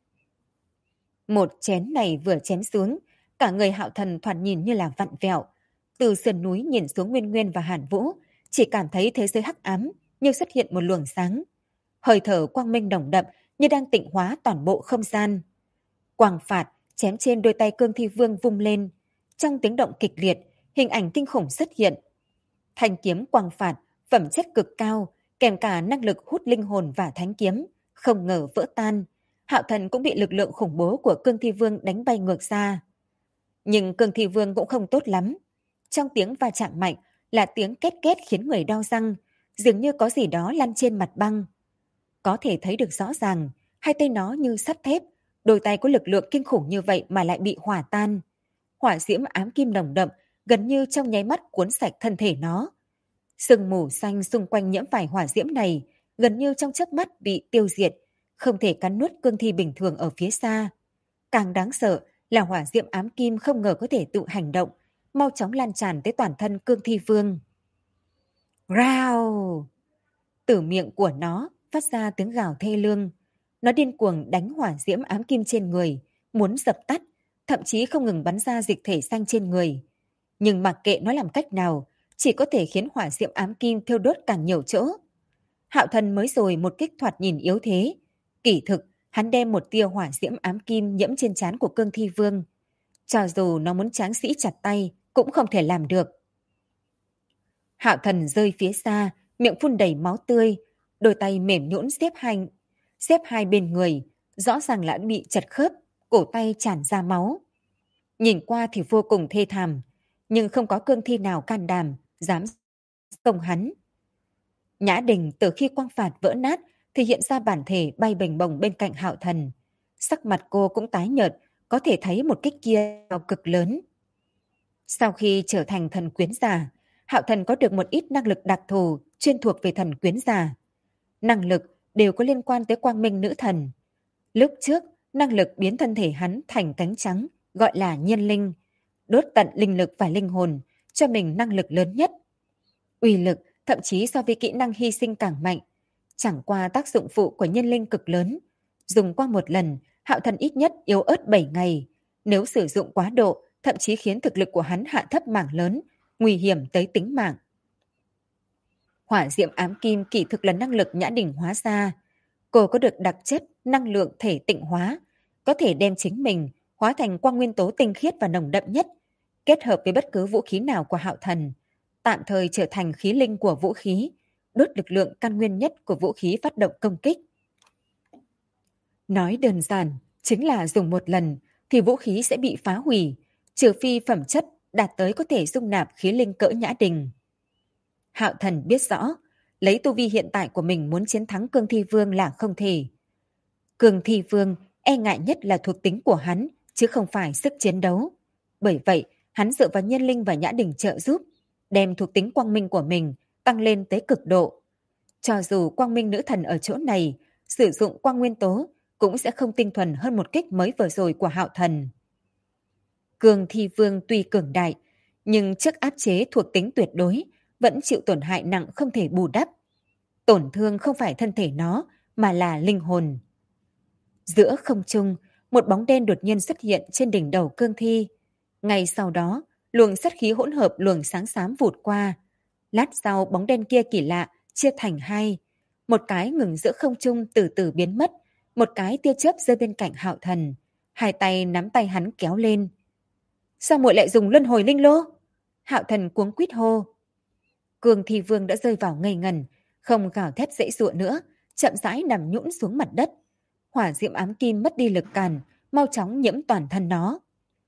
Một chén này vừa chém xuống, cả người Hạo Thần thoạt nhìn như là vặn vẹo. Từ sườn núi nhìn xuống Nguyên Nguyên và Hàn Vũ, chỉ cảm thấy thế giới hắc ám như xuất hiện một luồng sáng. Hơi thở quang minh nồng đậm như đang tịnh hóa toàn bộ không gian. Quang phạt chém trên đôi tay Cương Thi Vương vung lên. Trong tiếng động kịch liệt, hình ảnh kinh khủng xuất hiện. Thanh kiếm quang phạt, phẩm chất cực cao, kèm cả năng lực hút linh hồn và thánh kiếm, không ngờ vỡ tan. Hạo Thần cũng bị lực lượng khủng bố của Cương Thi Vương đánh bay ngược ra. Nhưng Cương Thi Vương cũng không tốt lắm. Trong tiếng va chạm mạnh là tiếng két két khiến người đau răng, dường như có gì đó lăn trên mặt băng. Có thể thấy được rõ ràng, hai tay nó như sắt thép, đôi tay có lực lượng kinh khủng như vậy mà lại bị hỏa tan. Hỏa diễm ám kim nồng đậm, gần như trong nháy mắt cuốn sạch thân thể nó. Sương mù xanh xung quanh nhiễm phải hỏa diễm này, gần như trong chớp mắt bị tiêu diệt, không thể cắn nuốt cương thi bình thường ở phía xa. Càng đáng sợ là hỏa diễm ám kim không ngờ có thể tự hành động, mau chóng lan tràn tới toàn thân Cương Thi Vương. Rao! Từ miệng của nó phát ra tiếng gào thê lương. Nó điên cuồng đánh hỏa diễm ám kim trên người, muốn dập tắt, thậm chí không ngừng bắn ra dịch thể xanh trên người. Nhưng mặc kệ nó làm cách nào, chỉ có thể khiến hỏa diễm ám kim thiêu đốt càng nhiều chỗ. Hạo Thần mới rồi một kích thoạt nhìn yếu thế. Kỳ thực, hắn đem một tia hỏa diễm ám kim nhiễm trên trán của Cương Thi Vương. Cho dù nó muốn tráng sĩ chặt tay, cũng không thể làm được. Hạo Thần rơi phía xa, miệng phun đầy máu tươi, đôi tay mềm nhũn xếp hai bên người, rõ ràng là bị chật khớp, cổ tay tràn ra máu. Nhìn qua thì vô cùng thê thảm, nhưng không có cương thi nào can đảm, dám công hắn. Nhã Đình từ khi quang phạt vỡ nát thì hiện ra bản thể bay bềnh bồng bên cạnh Hạo Thần. Sắc mặt cô cũng tái nhợt, có thể thấy một kích kia cực lớn. Sau khi trở thành thần quyến giả, Hạo Thần có được một ít năng lực đặc thù chuyên thuộc về thần quyến giả. Năng lực đều có liên quan tới quang minh nữ thần. Lúc trước, năng lực biến thân thể hắn thành cánh trắng, gọi là nhiên linh, đốt tận linh lực và linh hồn, cho mình năng lực lớn nhất. Uy lực thậm chí so với kỹ năng hy sinh càng mạnh. Chẳng qua tác dụng phụ của nhân linh cực lớn. Dùng qua một lần, Hạo Thần ít nhất yếu ớt 7 ngày. Nếu sử dụng quá độ, thậm chí khiến thực lực của hắn hạ thấp mảng lớn, nguy hiểm tới tính mạng. Hỏa diệm ám kim kỳ thực là năng lực Nhã Đình hóa ra. Cô có được đặc chất năng lượng thể tịnh hóa, có thể đem chính mình hóa thành quang nguyên tố tinh khiết và nồng đậm nhất, kết hợp với bất cứ vũ khí nào của Hạo Thần, tạm thời trở thành khí linh của vũ khí, đốt lực lượng căn nguyên nhất của vũ khí phát động công kích. Nói đơn giản, chính là dùng một lần thì vũ khí sẽ bị phá hủy, trừ phi phẩm chất đạt tới có thể dung nạp khí linh cỡ Nhã Đình. Hạo Thần biết rõ, lấy tu vi hiện tại của mình muốn chiến thắng Cương Thi Vương là không thể. Cương Thi Vương e ngại nhất là thuộc tính của hắn, chứ không phải sức chiến đấu. Bởi vậy, hắn dựa vào Nhân Linh và Nhã Đình trợ giúp, đem thuộc tính quang minh của mình tăng lên tới cực độ. Cho dù quang minh nữ thần ở chỗ này, sử dụng quang nguyên tố cũng sẽ không tinh thuần hơn một kích mới vừa rồi của Hạo Thần. Cương Thi Vương tuy cường đại, nhưng trước áp chế thuộc tính tuyệt đối, vẫn chịu tổn hại nặng không thể bù đắp. Tổn thương không phải thân thể nó, mà là linh hồn. Giữa không trung, một bóng đen đột nhiên xuất hiện trên đỉnh đầu Cương Thi. Ngay sau đó, luồng sát khí hỗn hợp luồng sáng xám vụt qua. Lát sau bóng đen kia kỳ lạ, chia thành hai. Một cái ngừng giữa không trung từ từ biến mất, một cái tia chớp rơi bên cạnh Hạo Thần. Hai tay nắm tay hắn kéo lên. Sao muội lại dùng luân hồi linh lô? Hạo Thần cuống quýt hô. Cương Thi Vương đã rơi vào ngây ngần, không gào thét dãy dụa nữa, chậm rãi nằm nhũn xuống mặt đất. Hỏa diệm ám kim mất đi lực cản, mau chóng nhiễm toàn thân nó.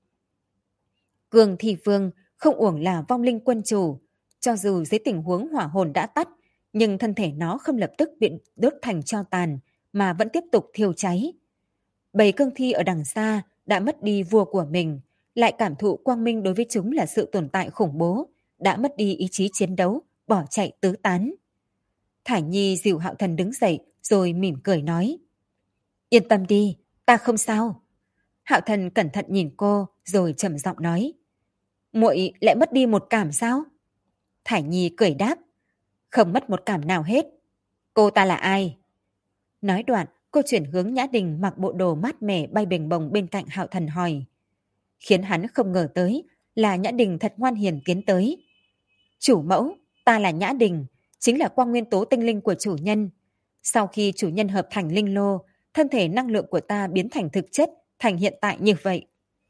Cương Thi Vương không uổng là vong linh quân chủ, cho dù dưới tình huống hỏa hồn đã tắt, nhưng thân thể nó không lập tức bị đốt thành tro tàn, mà vẫn tiếp tục thiêu cháy. Bầy cương thi ở đằng xa đã mất đi vua của mình, lại cảm thụ quang minh đối với chúng là sự tồn tại khủng bố, đã mất đi ý chí chiến đấu, bỏ chạy tứ tán. Thải Nhi dìu Hạo Thần đứng dậy, rồi mỉm cười nói. Yên tâm đi, ta không sao. Hạo Thần cẩn thận nhìn cô, rồi trầm giọng nói. Muội lại mất đi một cảm sao? Thải Nhi cười đáp. Không mất một cảm nào hết. Cô ta là ai? Nói đoạn, cô chuyển hướng Nhã Đình mặc bộ đồ mát mẻ bay bềnh bồng bên cạnh Hạo Thần hỏi. Khiến hắn không ngờ tới là Nhã Đình thật ngoan hiền tiến tới. Chủ mẫu, ta là Nhã Đình, chính là quang nguyên tố tinh linh của chủ nhân. Sau khi chủ nhân hợp thành linh lô, thân thể năng lượng của ta biến thành thực chất, thành hiện tại như vậy.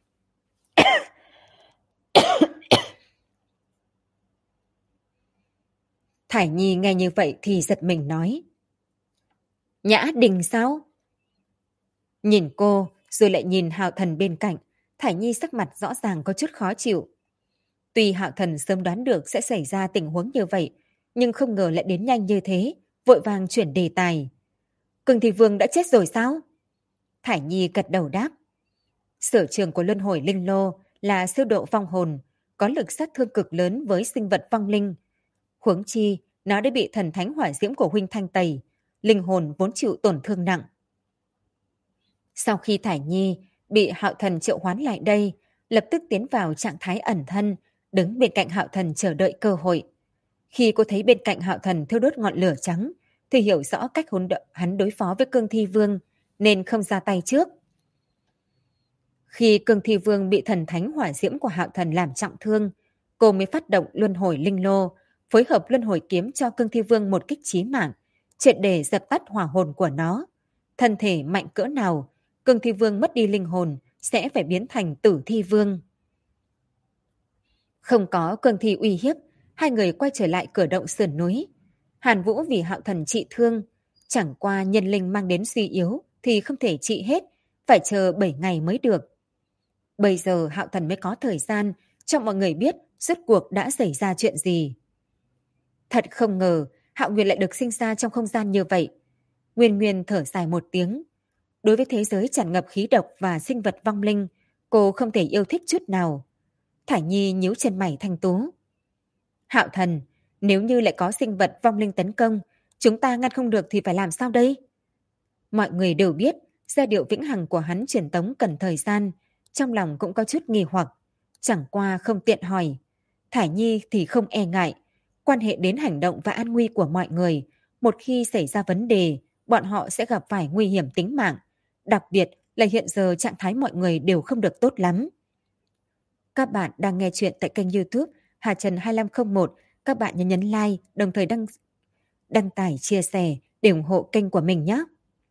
Thải Nhi nghe như vậy thì giật mình nói. Nhã Đình sao? Nhìn cô, rồi lại nhìn Hạo Thần bên cạnh, Thải Nhi sắc mặt rõ ràng có chút khó chịu. Tuy Hạo Thần sớm đoán được sẽ xảy ra tình huống như vậy, nhưng không ngờ lại đến nhanh như thế, vội vàng chuyển đề tài. Cương Thi Vương đã chết rồi sao? Thải Nhi gật đầu đáp. Sở trường của luân hồi linh lô là siêu độ vong hồn, có lực sát thương cực lớn với sinh vật vong linh. Huống chi, nó đã bị thần thánh hỏa diễm của huynh thanh tẩy, linh hồn vốn chịu tổn thương nặng. Sau khi Thải Nhi bị Hạo Thần triệu hoán lại đây, lập tức tiến vào trạng thái ẩn thân, đứng bên cạnh Hạo Thần chờ đợi cơ hội. Khi cô thấy bên cạnh Hạo Thần thiêu đốt ngọn lửa trắng, thì hiểu rõ cách hắn đối phó với Cương Thi Vương, nên không ra tay trước. Khi Cương Thi Vương bị thần thánh hỏa diễm của Hạo Thần làm trọng thương, cô mới phát động luân hồi linh lô, phối hợp luân hồi kiếm cho Cương Thi Vương một kích chí mạng, triệt để dập tắt hỏa hồn của nó. Thân thể mạnh cỡ nào, Cương Thi Vương mất đi linh hồn sẽ phải biến thành Tử Thi Vương. Không có Cương Thi uy hiếp, hai người quay trở lại cửa động sườn núi. Hàn Vũ vì Hạo Thần trị thương, chẳng qua nhân linh mang đến suy yếu thì không thể trị hết, phải chờ 7 ngày mới được. Bây giờ Hạo Thần mới có thời gian cho mọi người biết rốt cuộc đã xảy ra chuyện gì. Thật không ngờ Hạo Nguyên lại được sinh ra trong không gian như vậy. Nguyên Nguyên thở dài một tiếng. Đối với thế giới tràn ngập khí độc và sinh vật vong linh, cô không thể yêu thích chút nào. Thải Nhi nhíu chân mày thanh tú. Hạo Thần, nếu như lại có sinh vật vong linh tấn công, chúng ta ngăn không được thì phải làm sao đây? Mọi người đều biết, giai điệu vĩnh hằng của hắn truyền tống cần thời gian, trong lòng cũng có chút nghi hoặc. Chẳng qua không tiện hỏi. Thải Nhi thì không e ngại. Quan hệ đến hành động và an nguy của mọi người, một khi xảy ra vấn đề, bọn họ sẽ gặp phải nguy hiểm tính mạng. Đặc biệt là hiện giờ trạng thái mọi người đều không được tốt lắm. Các bạn đang nghe chuyện tại kênh YouTube Hà Trần 2501. Các bạn nhấn like, đồng thời đăng tải chia sẻ để ủng hộ kênh của mình nhé.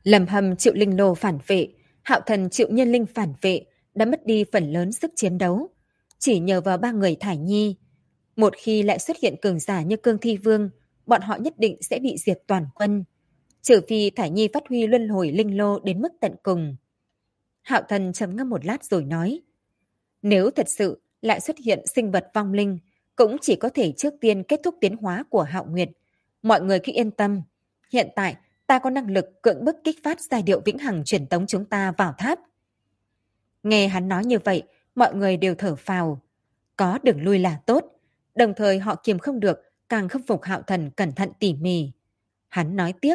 Lâm Hâm chịu linh lô phản vệ, Hạo Thần chịu nhân linh phản vệ, đã mất đi phần lớn sức chiến đấu. Chỉ nhờ vào ba người Thải Nhi, một khi lại xuất hiện cường giả như Cương Thi Vương, bọn họ nhất định sẽ bị diệt toàn quân. Trừ phi Thải Nhi phát huy luân hồi linh lô đến mức tận cùng. Hạo Thần trầm ngâm một lát rồi nói, nếu thật sự lại xuất hiện sinh vật vong linh, cũng chỉ có thể trước tiên kết thúc tiến hóa của Hạo Nguyệt. Mọi người cứ yên tâm, hiện tại ta có năng lực cưỡng bức kích phát giai điệu vĩnh hằng truyền tống chúng ta vào tháp. Nghe hắn nói như vậy, mọi người đều thở phào. Có đường lui là tốt, đồng thời họ kiềm không được, càng khâm phục Hạo Thần cẩn thận tỉ mỉ. Hắn nói tiếp,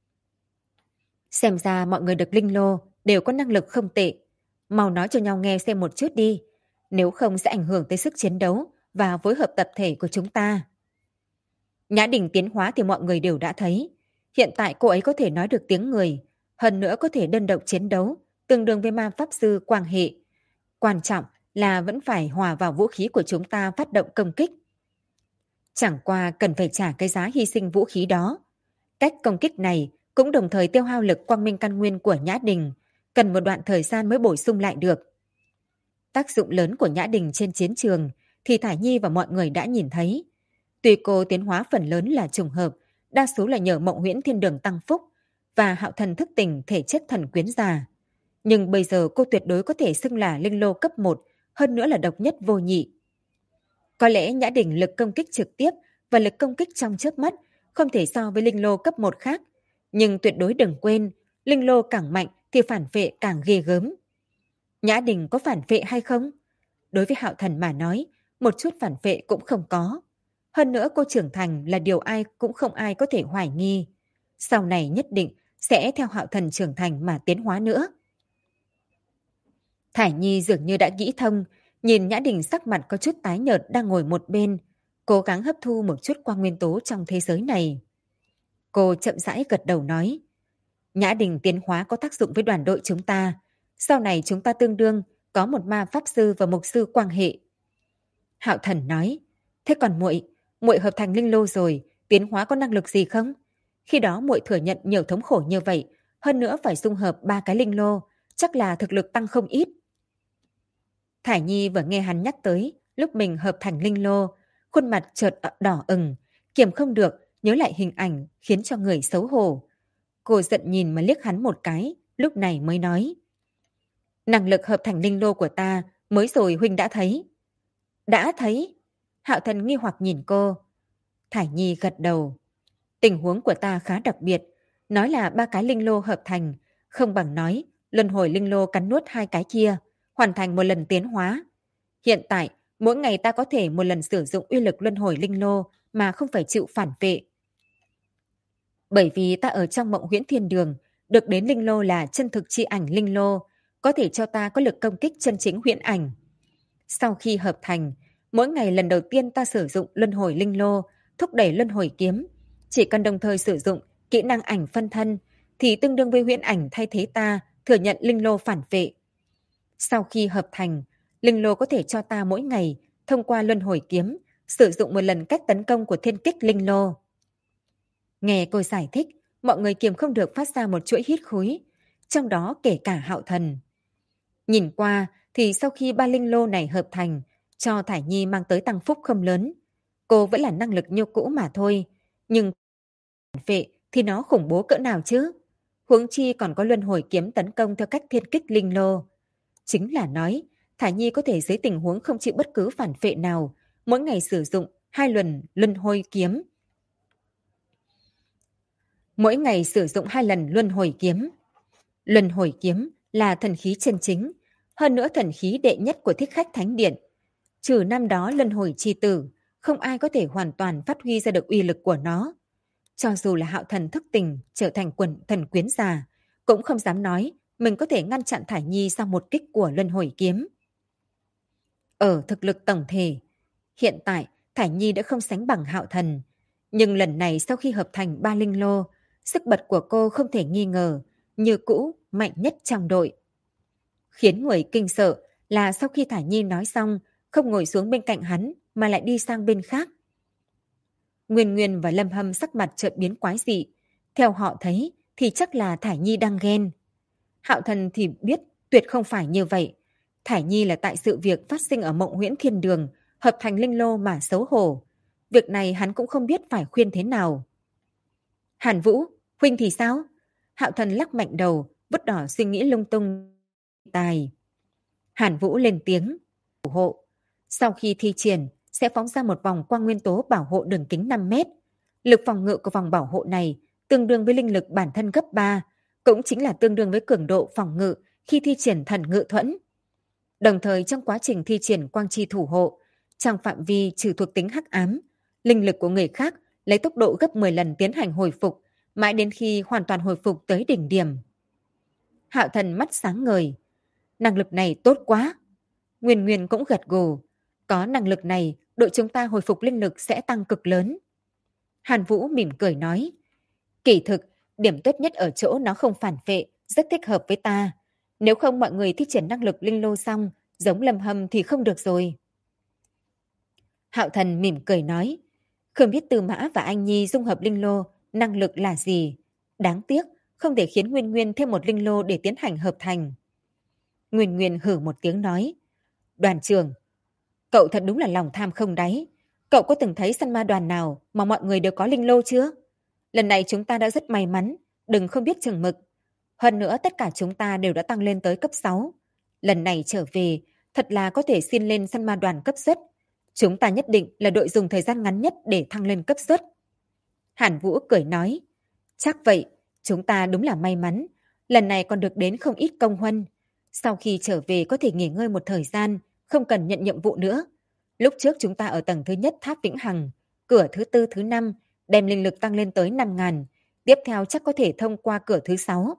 xem ra mọi người được linh lô đều có năng lực không tệ. Mau nói cho nhau nghe xem một chút đi, nếu không sẽ ảnh hưởng tới sức chiến đấu và phối hợp tập thể của chúng ta. Nhã Đình tiến hóa thì mọi người đều đã thấy. Hiện tại cô ấy có thể nói được tiếng người, hơn nữa có thể đơn độc chiến đấu, tương đương với ma pháp sư quang hệ. Quan trọng là vẫn phải hòa vào vũ khí của chúng ta phát động công kích. Chẳng qua cần phải trả cái giá hy sinh vũ khí đó. Cách công kích này cũng đồng thời tiêu hao lực quang minh căn nguyên của Nhã Đình, cần một đoạn thời gian mới bổ sung lại được. Tác dụng lớn của Nhã Đình trên chiến trường thì Thải Nhi và mọi người đã nhìn thấy. Tuy cô tiến hóa phần lớn là trùng hợp, đa số là nhờ Mộng Huyễn Thiên Đường tăng phúc và Hạo Thần thức tỉnh thể chất thần quyến già. Nhưng bây giờ cô tuyệt đối có thể xưng là linh lô cấp 1, hơn nữa là độc nhất vô nhị. Có lẽ Nhã Đình lực công kích trực tiếp và lực công kích trong chớp mắt không thể so với linh lô cấp 1 khác. Nhưng tuyệt đối đừng quên, linh lô càng mạnh thì phản vệ càng ghê gớm. Nhã Đình có phản vệ hay không? Đối với Hạo Thần mà nói, một chút phản vệ cũng không có. Hơn nữa cô trưởng thành là điều ai cũng không ai có thể hoài nghi. Sau này nhất định sẽ theo Hạo Thần trưởng thành mà tiến hóa nữa. Thải Nhi dường như đã nghĩ thông, nhìn Nhã Đình sắc mặt có chút tái nhợt đang ngồi một bên, cố gắng hấp thu một chút quang nguyên tố trong thế giới này. Cô chậm rãi gật đầu nói, Nhã Đình tiến hóa có tác dụng với đoàn đội chúng ta. Sau này chúng ta tương đương có một ma pháp sư và mục sư quang hệ. Hạo Thần nói, thế còn muội hợp thành linh lô rồi, tiến hóa có năng lực gì không? Khi đó muội thừa nhận nhiều thống khổ như vậy, hơn nữa phải dung hợp 3 cái linh lô, chắc là thực lực tăng không ít. Thải Nhi vừa nghe hắn nhắc tới lúc mình hợp thành linh lô, khuôn mặt chợt đỏ ửng, kiềm không được nhớ lại hình ảnh khiến cho người xấu hổ. Cô giận nhìn mà liếc hắn một cái, lúc này mới nói, năng lực hợp thành linh lô của ta mới rồi huynh đã thấy. Đã thấy? Hạo Thần nghi hoặc nhìn cô. Thải Nhi gật đầu. Tình huống của ta khá đặc biệt, nói là 3 cái linh lô hợp thành, không bằng nói luân hồi linh lô cắn nuốt 2 cái kia, hoàn thành một lần tiến hóa. Hiện tại, mỗi ngày ta có thể một lần sử dụng uy lực luân hồi linh lô mà không phải chịu phản vệ. Bởi vì ta ở trong Mộng Huyễn Thiên Đường, được đến linh lô là chân thực chi ảnh linh lô, có thể cho ta có lực công kích chân chính huyễn ảnh. Sau khi hợp thành, mỗi ngày lần đầu tiên ta sử dụng luân hồi linh lô, thúc đẩy luân hồi kiếm. Chỉ cần đồng thời sử dụng kỹ năng ảnh phân thân, thì tương đương với huyễn ảnh thay thế ta thừa nhận linh lô phản vệ. Sau khi hợp thành, linh lô có thể cho ta mỗi ngày thông qua luân hồi kiếm sử dụng một lần cách tấn công của thiên kích linh lô. Nghe cô giải thích, mọi người kiềm không được phát ra một chuỗi hít khối, trong đó kể cả Hạo Thần. Nhìn qua thì sau khi 3 linh lô này hợp thành, cho Thải Nhi mang tới tăng phúc không lớn. Cô vẫn là năng lực như cũ mà thôi, nhưng phản vệ thì nó khủng bố cỡ nào chứ? Huống chi còn có luân hồi kiếm tấn công theo cách thiên kích linh lô. Chính là nói, Thải Nhi có thể dưới tình huống không chịu bất cứ phản vệ nào, mỗi ngày sử dụng 2 lần luân hồi kiếm. Mỗi ngày sử dụng 2 lần luân hồi kiếm. Luân hồi kiếm là thần khí chân chính, hơn nữa thần khí đệ nhất của Thích Khách Thánh Điện. Trừ năm đó luân hồi chi tử, không ai có thể hoàn toàn phát huy ra được uy lực của nó. Cho dù là Hạo Thần thức tỉnh trở thành thần quyến già, cũng không dám nói mình có thể ngăn chặn Thải Nhi sau một kích của luân hồi kiếm. Ở thực lực tổng thể, hiện tại Thải Nhi đã không sánh bằng Hạo Thần, nhưng lần này sau khi hợp thành 3 linh lô, sức bật của cô không thể nghi ngờ, như cũ mạnh nhất trong đội. Khiến người kinh sợ là sau khi Thải Nhi nói xong, không ngồi xuống bên cạnh hắn mà lại đi sang bên khác. Nguyên Nguyên và Lâm Hâm sắc mặt chợt biến quái dị. Theo họ thấy, thì chắc là Thải Nhi đang ghen. Hạo Thần thì biết tuyệt không phải như vậy. Thải Nhi là tại sự việc phát sinh ở Mộng Huyễn Thiên Đường, hợp thành linh lô mà xấu hổ. Việc này hắn cũng không biết phải khuyên thế nào. Hàn Vũ, huynh thì sao? Hạo Thần lắc mạnh đầu, vứt bỏ suy nghĩ lung tung. Tài. Hàn Vũ lên tiếng. Bảo hộ. Sau khi thi triển, sẽ phóng ra một vòng quang nguyên tố bảo hộ đường kính 5 mét. Lực phòng ngự của vòng bảo hộ này tương đương với linh lực bản thân gấp 3, cũng chính là tương đương với cường độ phòng ngự khi thi triển thần ngự thuẫn. Đồng thời trong quá trình thi triển quang chi thủ hộ, trong phạm vi trừ thuộc tính hắc ám, linh lực của người khác lấy tốc độ gấp 10 lần tiến hành hồi phục, mãi đến khi hoàn toàn hồi phục tới đỉnh điểm. Hạo Thần mắt sáng ngời. Năng lực này tốt quá. Nguyên Nguyên cũng gật gù. Có năng lực này, đội chúng ta hồi phục linh lực sẽ tăng cực lớn. Hàn Vũ mỉm cười nói. Kỳ thực, điểm tốt nhất ở chỗ nó không phản phệ, rất thích hợp với ta. Nếu không mọi người thi triển năng lực linh lô xong, giống Lâm Hâm thì không được rồi. Hạo Thần mỉm cười nói. Không biết Tư Mã và Anh Nhi dung hợp linh lô, năng lực là gì? Đáng tiếc, không thể khiến Nguyên Nguyên thêm một linh lô để tiến hành hợp thành. Nguyên Nguyên hử một tiếng nói. Đoàn trưởng, cậu thật đúng là lòng tham không đáy. Cậu có từng thấy săn ma đoàn nào mà mọi người đều có linh lô chưa? Lần này chúng ta đã rất may mắn, đừng không biết chừng mực. Hơn nữa tất cả chúng ta đều đã tăng lên tới cấp 6. Lần này trở về, thật là có thể xin lên săn ma đoàn cấp suất. Chúng ta nhất định là đội dùng thời gian ngắn nhất để thăng lên cấp suất. Hàn Vũ cười nói, chắc vậy, chúng ta đúng là may mắn. Lần này còn được đến không ít công huân. Sau khi trở về có thể nghỉ ngơi một thời gian, không cần nhận nhiệm vụ nữa. Lúc trước chúng ta ở tầng thứ nhất tháp Vĩnh Hằng, cửa thứ 4, thứ 5, đem linh lực tăng lên tới 5.000. Tiếp theo chắc có thể thông qua cửa thứ 6.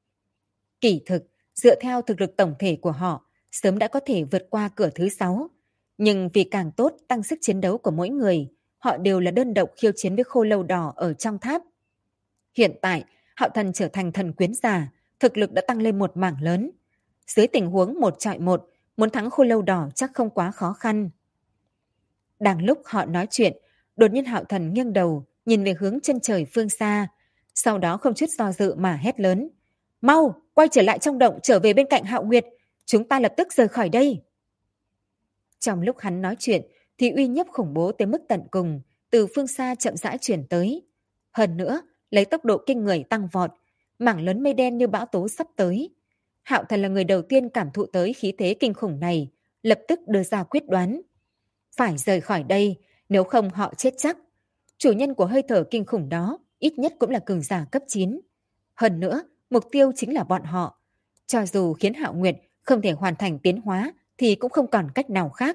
Kỳ thực, dựa theo thực lực tổng thể của họ, sớm đã có thể vượt qua cửa thứ 6. Nhưng vì càng tốt tăng sức chiến đấu của mỗi người, họ đều là đơn độc khiêu chiến với khô lâu đỏ ở trong tháp. Hiện tại, Hạo Thần trở thành thần quyến giả, thực lực đã tăng lên một mảng lớn. Dưới tình huống 1-1, muốn thắng khô lâu đỏ chắc không quá khó khăn. Đang lúc họ nói chuyện, đột nhiên Hạo Thần nghiêng đầu, nhìn về hướng chân trời phương xa, sau đó không chút do dự mà hét lớn. Mau, quay trở lại trong động, trở về bên cạnh Hạo Nguyệt, chúng ta lập tức rời khỏi đây. Trong lúc hắn nói chuyện, thì uy nhiếp khủng bố tới mức tận cùng, từ phương xa chậm rãi chuyển tới. Hơn nữa, lấy tốc độ kinh người tăng vọt, mảng lớn mây đen như bão tố sắp tới. Hạo Thần là người đầu tiên cảm thụ tới khí thế kinh khủng này, lập tức đưa ra quyết đoán. Phải rời khỏi đây, nếu không họ chết chắc. Chủ nhân của hơi thở kinh khủng đó, ít nhất cũng là cường giả cấp 9. Hơn nữa, mục tiêu chính là bọn họ. Cho dù khiến Hạo Nguyệt không thể hoàn thành tiến hóa, thì cũng không còn cách nào khác.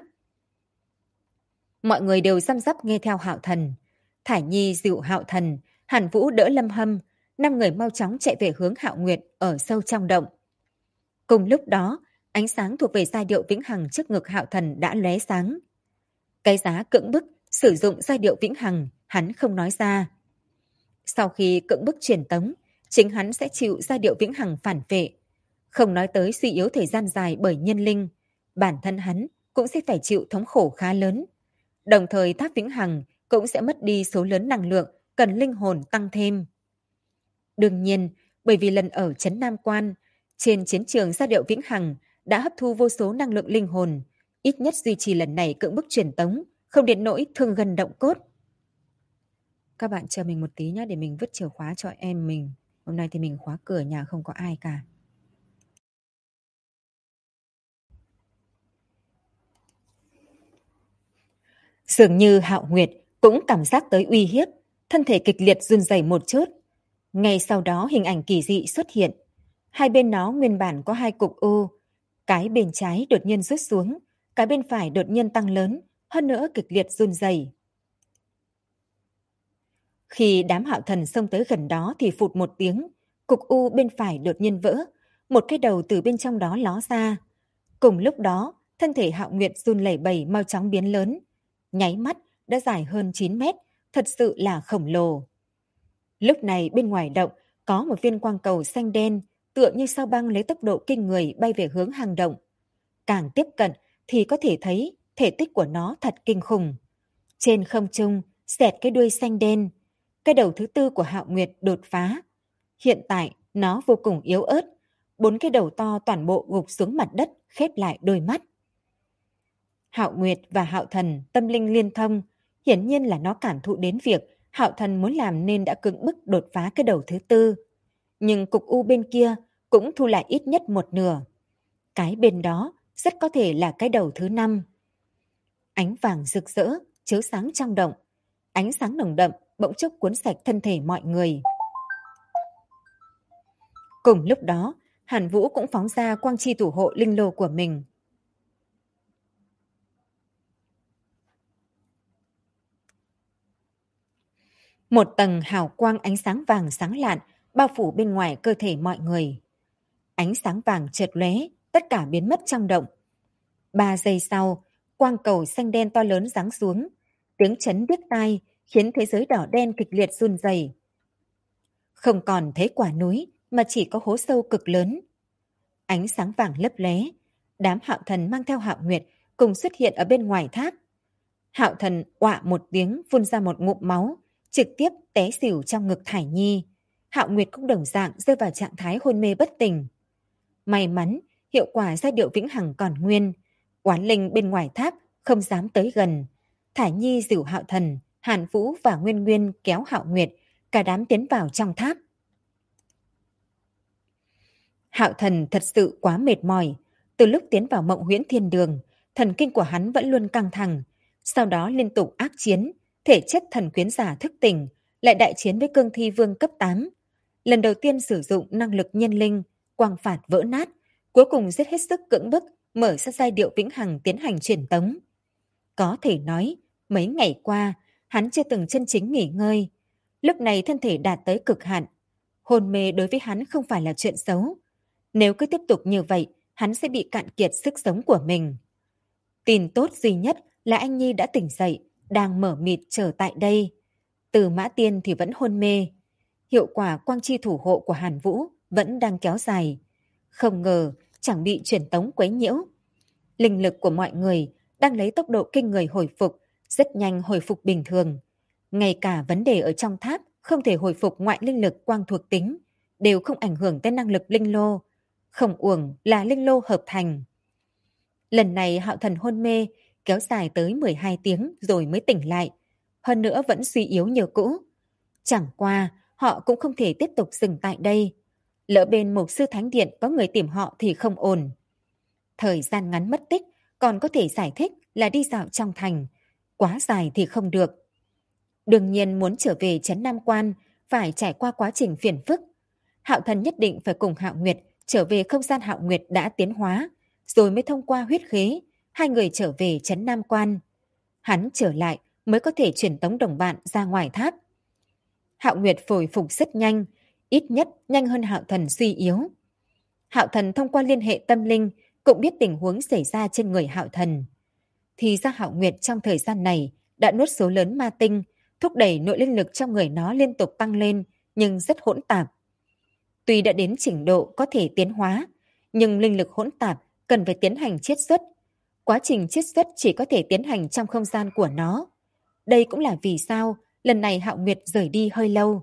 Mọi người đều răm rắp nghe theo Hạo Thần. Thải Nhi dịu Hạo Thần, Hàn Vũ đỡ Lâm Hâm, 5 người mau chóng chạy về hướng Hạo Nguyệt ở sâu trong động. Cùng lúc đó, ánh sáng thuộc về giai điệu vĩnh hằng trước ngực Hạo Thần đã lóe sáng. Cái giá cưỡng bức sử dụng giai điệu vĩnh hằng, hắn không nói ra. Sau khi cưỡng bức truyền tống, chính hắn sẽ chịu giai điệu vĩnh hằng phản vệ. Không nói tới suy yếu thời gian dài bởi nhân linh, bản thân hắn cũng sẽ phải chịu thống khổ khá lớn. Đồng thời tháp vĩnh hằng cũng sẽ mất đi số lớn năng lượng cần linh hồn tăng thêm. Đương nhiên, bởi vì lần ở Trấn Nam Quan, trên chiến trường giai điệu vĩnh hằng đã hấp thu vô số năng lượng linh hồn, ít nhất duy trì lần này cưỡng bức truyền tống, không đến nỗi thương gần động cốt. Các bạn chờ mình một tí nhé, để mình vứt chìa khóa cho em mình. Hôm nay thì mình khóa cửa nhà không có ai cả. Dường như Hạo Nguyệt cũng cảm giác tới uy hiếp, thân thể kịch liệt run rẩy một chút. Ngay sau đó hình ảnh kỳ dị xuất hiện. Hai bên nó nguyên bản có 2 cục u. Cái bên trái đột nhiên rút xuống, cái bên phải đột nhiên tăng lớn, hơn nữa kịch liệt run rẩy. Khi đám Hạo Thần xông tới gần đó thì phụt một tiếng, cục u bên phải đột nhiên vỡ, một cái đầu từ bên trong đó ló ra. Cùng lúc đó, thân thể Hạo Nguyệt run lẩy bẩy mau chóng biến lớn, nháy mắt đã dài hơn 9 mét, thật sự là khổng lồ. Lúc này bên ngoài động có một viên quang cầu xanh đen, tựa như sao băng lấy tốc độ kinh người bay về hướng hang động. Càng tiếp cận thì có thể thấy thể tích của nó thật kinh khủng. Trên không trung xẹt cái đuôi xanh đen, cái đầu thứ 4 của Hạo Nguyệt đột phá. Hiện tại, nó vô cùng yếu ớt, 4 cái đầu to toàn bộ gục xuống mặt đất, khép lại đôi mắt. Hạo Nguyệt và Hạo Thần tâm linh liên thông, hiển nhiên là nó cảm thụ đến việc Hạo Thần muốn làm nên đã cưỡng bức đột phá cái đầu thứ tư. Nhưng cục u bên kia cũng thu lại ít nhất một nửa. Cái bên đó rất có thể là cái đầu thứ 5. Ánh vàng rực rỡ, chiếu sáng trong động. Ánh sáng nồng đậm bỗng chốc cuốn sạch thân thể mọi người. Cùng lúc đó, Hàn Vũ cũng phóng ra quang chi thủ hộ linh lô của mình. Một tầng hào quang ánh sáng vàng sáng lạn bao phủ bên ngoài cơ thể mọi người. Ánh sáng vàng chợt lóe, tất cả biến mất trong động. 3 giây sau, quang cầu xanh đen to lớn giáng xuống, tiếng chấn điếc tai khiến thế giới đỏ đen kịch liệt run rẩy. Không còn thấy quả núi mà chỉ có hố sâu cực lớn. Ánh sáng vàng lấp lóe, đám Hạo Thần mang theo Hạo Nguyệt cùng xuất hiện ở bên ngoài tháp. Hạo Thần oạ một tiếng phun ra một ngụm máu, trực tiếp té xỉu trong ngực Thải Nhi. Hạo Nguyệt cũng đồng dạng rơi vào trạng thái hôn mê bất tỉnh. May mắn, hiệu quả giai điệu vĩnh hằng còn nguyên. Oán linh bên ngoài tháp không dám tới gần. Thải Nhi dìu Hạo Thần, Hàn Vũ và Nguyên Nguyên kéo Hạo Nguyệt, cả đám tiến vào trong tháp. Hạo Thần thật sự quá mệt mỏi. Từ lúc tiến vào Mộng Huyễn Thiên Đường, thần kinh của hắn vẫn luôn căng thẳng. Sau đó liên tục ác chiến, thể chất thần quyến giả thức tỉnh, lại đại chiến với cương thi vương cấp 8. Lần đầu tiên sử dụng năng lực nhân linh, quang phạt vỡ nát, cuối cùng rất hết sức cưỡng bức, mở ra giai điệu vĩnh hằng tiến hành truyền tống. Có thể nói, mấy ngày qua, hắn chưa từng chân chính nghỉ ngơi. Lúc này thân thể đạt tới cực hạn. Hôn mê đối với hắn không phải là chuyện xấu. Nếu cứ tiếp tục như vậy, hắn sẽ bị cạn kiệt sức sống của mình. Tin tốt duy nhất là anh Nhi đã tỉnh dậy, đang mở mịt chờ tại đây. Từ Mã Tiên thì vẫn hôn mê. Hiệu quả quang chi thủ hộ của Hàn Vũ vẫn đang kéo dài. Không ngờ chẳng bị truyền tống quấy nhiễu. Linh lực của mọi người đang lấy tốc độ kinh người hồi phục, rất nhanh hồi phục bình thường. Ngay cả vấn đề ở trong tháp không thể hồi phục ngoại linh lực quang thuộc tính, đều không ảnh hưởng tới năng lực linh lô. Không uổng là linh lô hợp thành. Lần này Hạo Thần hôn mê, kéo dài tới 12 tiếng rồi mới tỉnh lại. Hơn nữa vẫn suy yếu như cũ. Chẳng qua, họ cũng không thể tiếp tục dừng tại đây. Lỡ bên Mục Sư Thánh Điện có người tìm họ thì không ổn. Thời gian ngắn mất tích còn có thể giải thích là đi dạo trong thành. Quá dài thì không được. Đương nhiên muốn trở về Trấn Nam Quan phải trải qua quá trình phiền phức. Hạo Thần nhất định phải cùng Hạo Nguyệt trở về không gian Hạo Nguyệt đã tiến hóa, rồi mới thông qua huyết khế, hai người trở về Trấn Nam Quan. Hắn trở lại mới có thể truyền tống đồng bạn ra ngoài tháp. Hạo Nguyệt hồi phục rất nhanh, ít nhất nhanh hơn Hạo Thần suy yếu. Hạo Thần thông qua liên hệ tâm linh cũng biết tình huống xảy ra trên người Hạo Thần. Thì ra Hạo Nguyệt trong thời gian này đã nuốt số lớn ma tinh, thúc đẩy nội linh lực trong người nó liên tục tăng lên, nhưng rất hỗn tạp. Tuy đã đến trình độ có thể tiến hóa, nhưng linh lực hỗn tạp cần phải tiến hành chiết xuất. Quá trình chiết xuất chỉ có thể tiến hành trong không gian của nó. Đây cũng là vì sao lần này Hạo Nguyệt rời đi hơi lâu.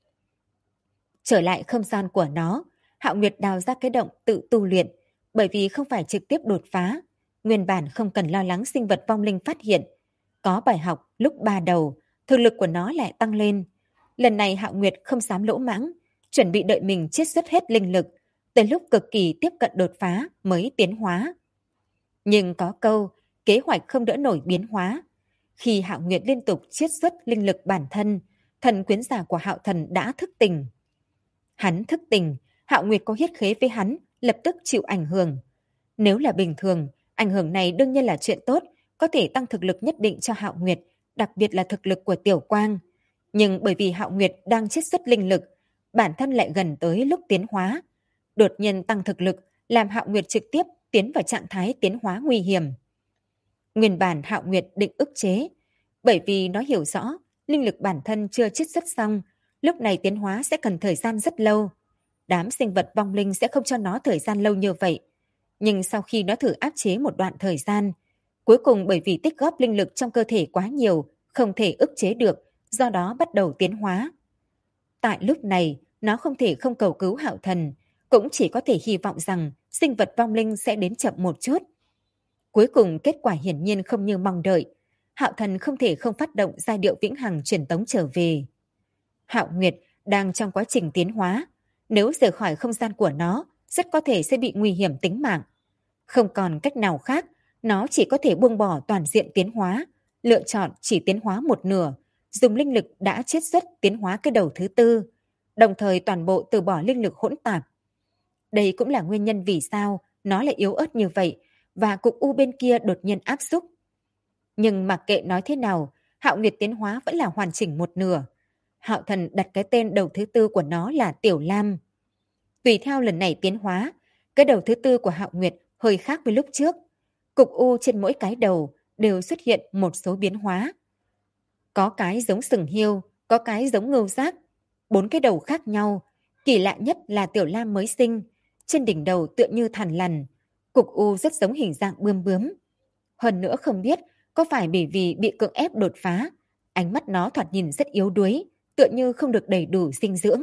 Trở lại không gian của nó, Hạo Nguyệt đào ra cái động tự tu luyện, bởi vì không phải trực tiếp đột phá. Nguyên bản không cần lo lắng sinh vật vong linh phát hiện. Có bài học lúc 3 đầu, thực lực của nó lại tăng lên. Lần này Hạo Nguyệt không dám lỗ mãng, chuẩn bị đợi mình chiết xuất hết linh lực, tới lúc cực kỳ tiếp cận đột phá mới tiến hóa. Nhưng có câu, kế hoạch không đỡ nổi biến hóa. Khi Hạo Nguyệt liên tục chiết xuất linh lực bản thân, thần quyến giả của Hạo Thần đã thức tỉnh. Hắn thức tỉnh, Hạo Nguyệt có huyết khế với hắn, lập tức chịu ảnh hưởng. Nếu là bình thường, ảnh hưởng này đương nhiên là chuyện tốt, có thể tăng thực lực nhất định cho Hạo Nguyệt, đặc biệt là thực lực của Tiểu Quang. Nhưng bởi vì Hạo Nguyệt đang chiết xuất linh lực, bản thân lại gần tới lúc tiến hóa. Đột nhiên tăng thực lực, làm Hạo Nguyệt trực tiếp tiến vào trạng thái tiến hóa nguy hiểm. Nguyên bản Hạo Nguyệt định ức chế, bởi vì nó hiểu rõ linh lực bản thân chưa chiết xuất xong, lúc này tiến hóa sẽ cần thời gian rất lâu. Đám sinh vật vong linh sẽ không cho nó thời gian lâu như vậy. Nhưng sau khi nó thử áp chế một đoạn thời gian, cuối cùng bởi vì tích góp linh lực trong cơ thể quá nhiều, không thể ức chế được, do đó bắt đầu tiến hóa. Tại lúc này, nó không thể không cầu cứu Hạo Thần, cũng chỉ có thể hy vọng rằng sinh vật vong linh sẽ đến chậm một chút. Cuối cùng kết quả hiển nhiên không như mong đợi. Hạo Thần không thể không phát động giai điệu vĩnh hằng truyền tống trở về. Hạo Nguyệt đang trong quá trình tiến hóa, nếu rời khỏi không gian của nó, rất có thể sẽ bị nguy hiểm tính mạng. Không còn cách nào khác, nó chỉ có thể buông bỏ toàn diện tiến hóa, lựa chọn chỉ tiến hóa một nửa, dùng linh lực đã chiết xuất tiến hóa cái đầu thứ tư, đồng thời toàn bộ từ bỏ linh lực hỗn tạp. Đây cũng là nguyên nhân vì sao nó lại yếu ớt như vậy và cục u bên kia đột nhiên áp xúc. Nhưng mặc kệ nói thế nào, Hạo Nguyệt tiến hóa vẫn là hoàn chỉnh một nửa. Hạo Thần đặt cái tên đầu thứ tư của nó là Tiểu Lam. Tùy theo lần này tiến hóa, cái đầu thứ tư của Hạo Nguyệt hơi khác với lúc trước. Cục u trên mỗi cái đầu đều xuất hiện một số biến hóa. Có cái giống sừng hiêu, có cái giống ngưu giác, 4 cái đầu khác nhau. Kỳ lạ nhất là Tiểu Lam mới sinh, trên đỉnh đầu tựa như thằn lằn, cục u rất giống hình dạng bươm bướm. Hơn nữa không biết có phải bởi vì bị cưỡng ép đột phá, ánh mắt nó thoạt nhìn rất yếu đuối, tựa như không được đầy đủ dinh dưỡng.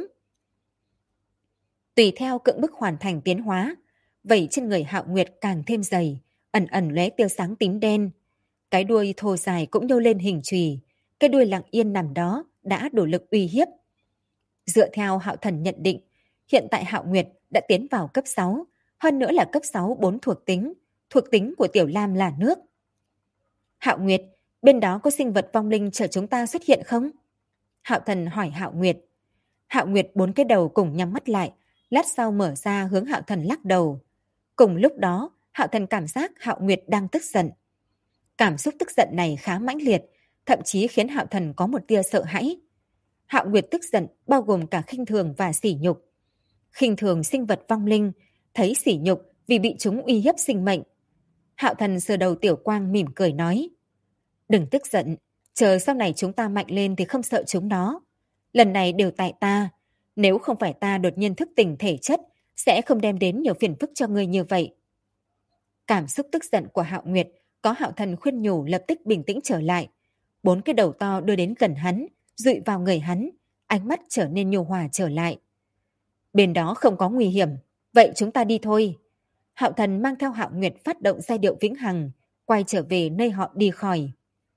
Tùy theo cưỡng bức hoàn thành tiến hóa, vảy trên người Hạo Nguyệt càng thêm dày, ẩn ẩn lóe tia sáng tím đen. Cái đuôi thô dài cũng nhô lên hình chùy, cái đuôi lặng yên nằm đó đã đủ lực uy hiếp. Dựa theo Hạo Thần nhận định, hiện tại Hạo Nguyệt đã tiến vào cấp 6, hơn nữa là cấp 6 4 thuộc tính của Tiểu Lam là nước. Hạo Nguyệt, bên đó có sinh vật vong linh chờ chúng ta xuất hiện không? Hạo Thần hỏi Hạo Nguyệt. Hạo Nguyệt 4 cái đầu cùng nhắm mắt lại, lát sau mở ra hướng Hạo Thần lắc đầu. Cùng lúc đó, Hạo Thần cảm giác Hạo Nguyệt đang tức giận. Cảm xúc tức giận này khá mãnh liệt, thậm chí khiến Hạo Thần có một tia sợ hãi. Hạo Nguyệt tức giận bao gồm cả khinh thường và sỉ nhục. Khinh thường sinh vật vong linh, thấy sỉ nhục vì bị chúng uy hiếp sinh mệnh. Hạo Thần sờ đầu Tiểu Quang mỉm cười nói. Đừng tức giận, chờ sau này chúng ta mạnh lên thì không sợ chúng nó. Lần này đều tại ta, nếu không phải ta đột nhiên thức tỉnh thể chất, sẽ không đem đến nhiều phiền phức cho ngươi như vậy. Cảm xúc tức giận của Hạo Nguyệt có Hạo Thần khuyên nhủ lập tức bình tĩnh trở lại. 4 cái đầu to đưa đến gần hắn, dụi vào người hắn, ánh mắt trở nên nhu hòa trở lại. Bên đó không có nguy hiểm, vậy chúng ta đi thôi. Hạo Thần mang theo Hạo Nguyệt phát động giai điệu vĩnh hằng, quay trở về nơi họ đi khỏi.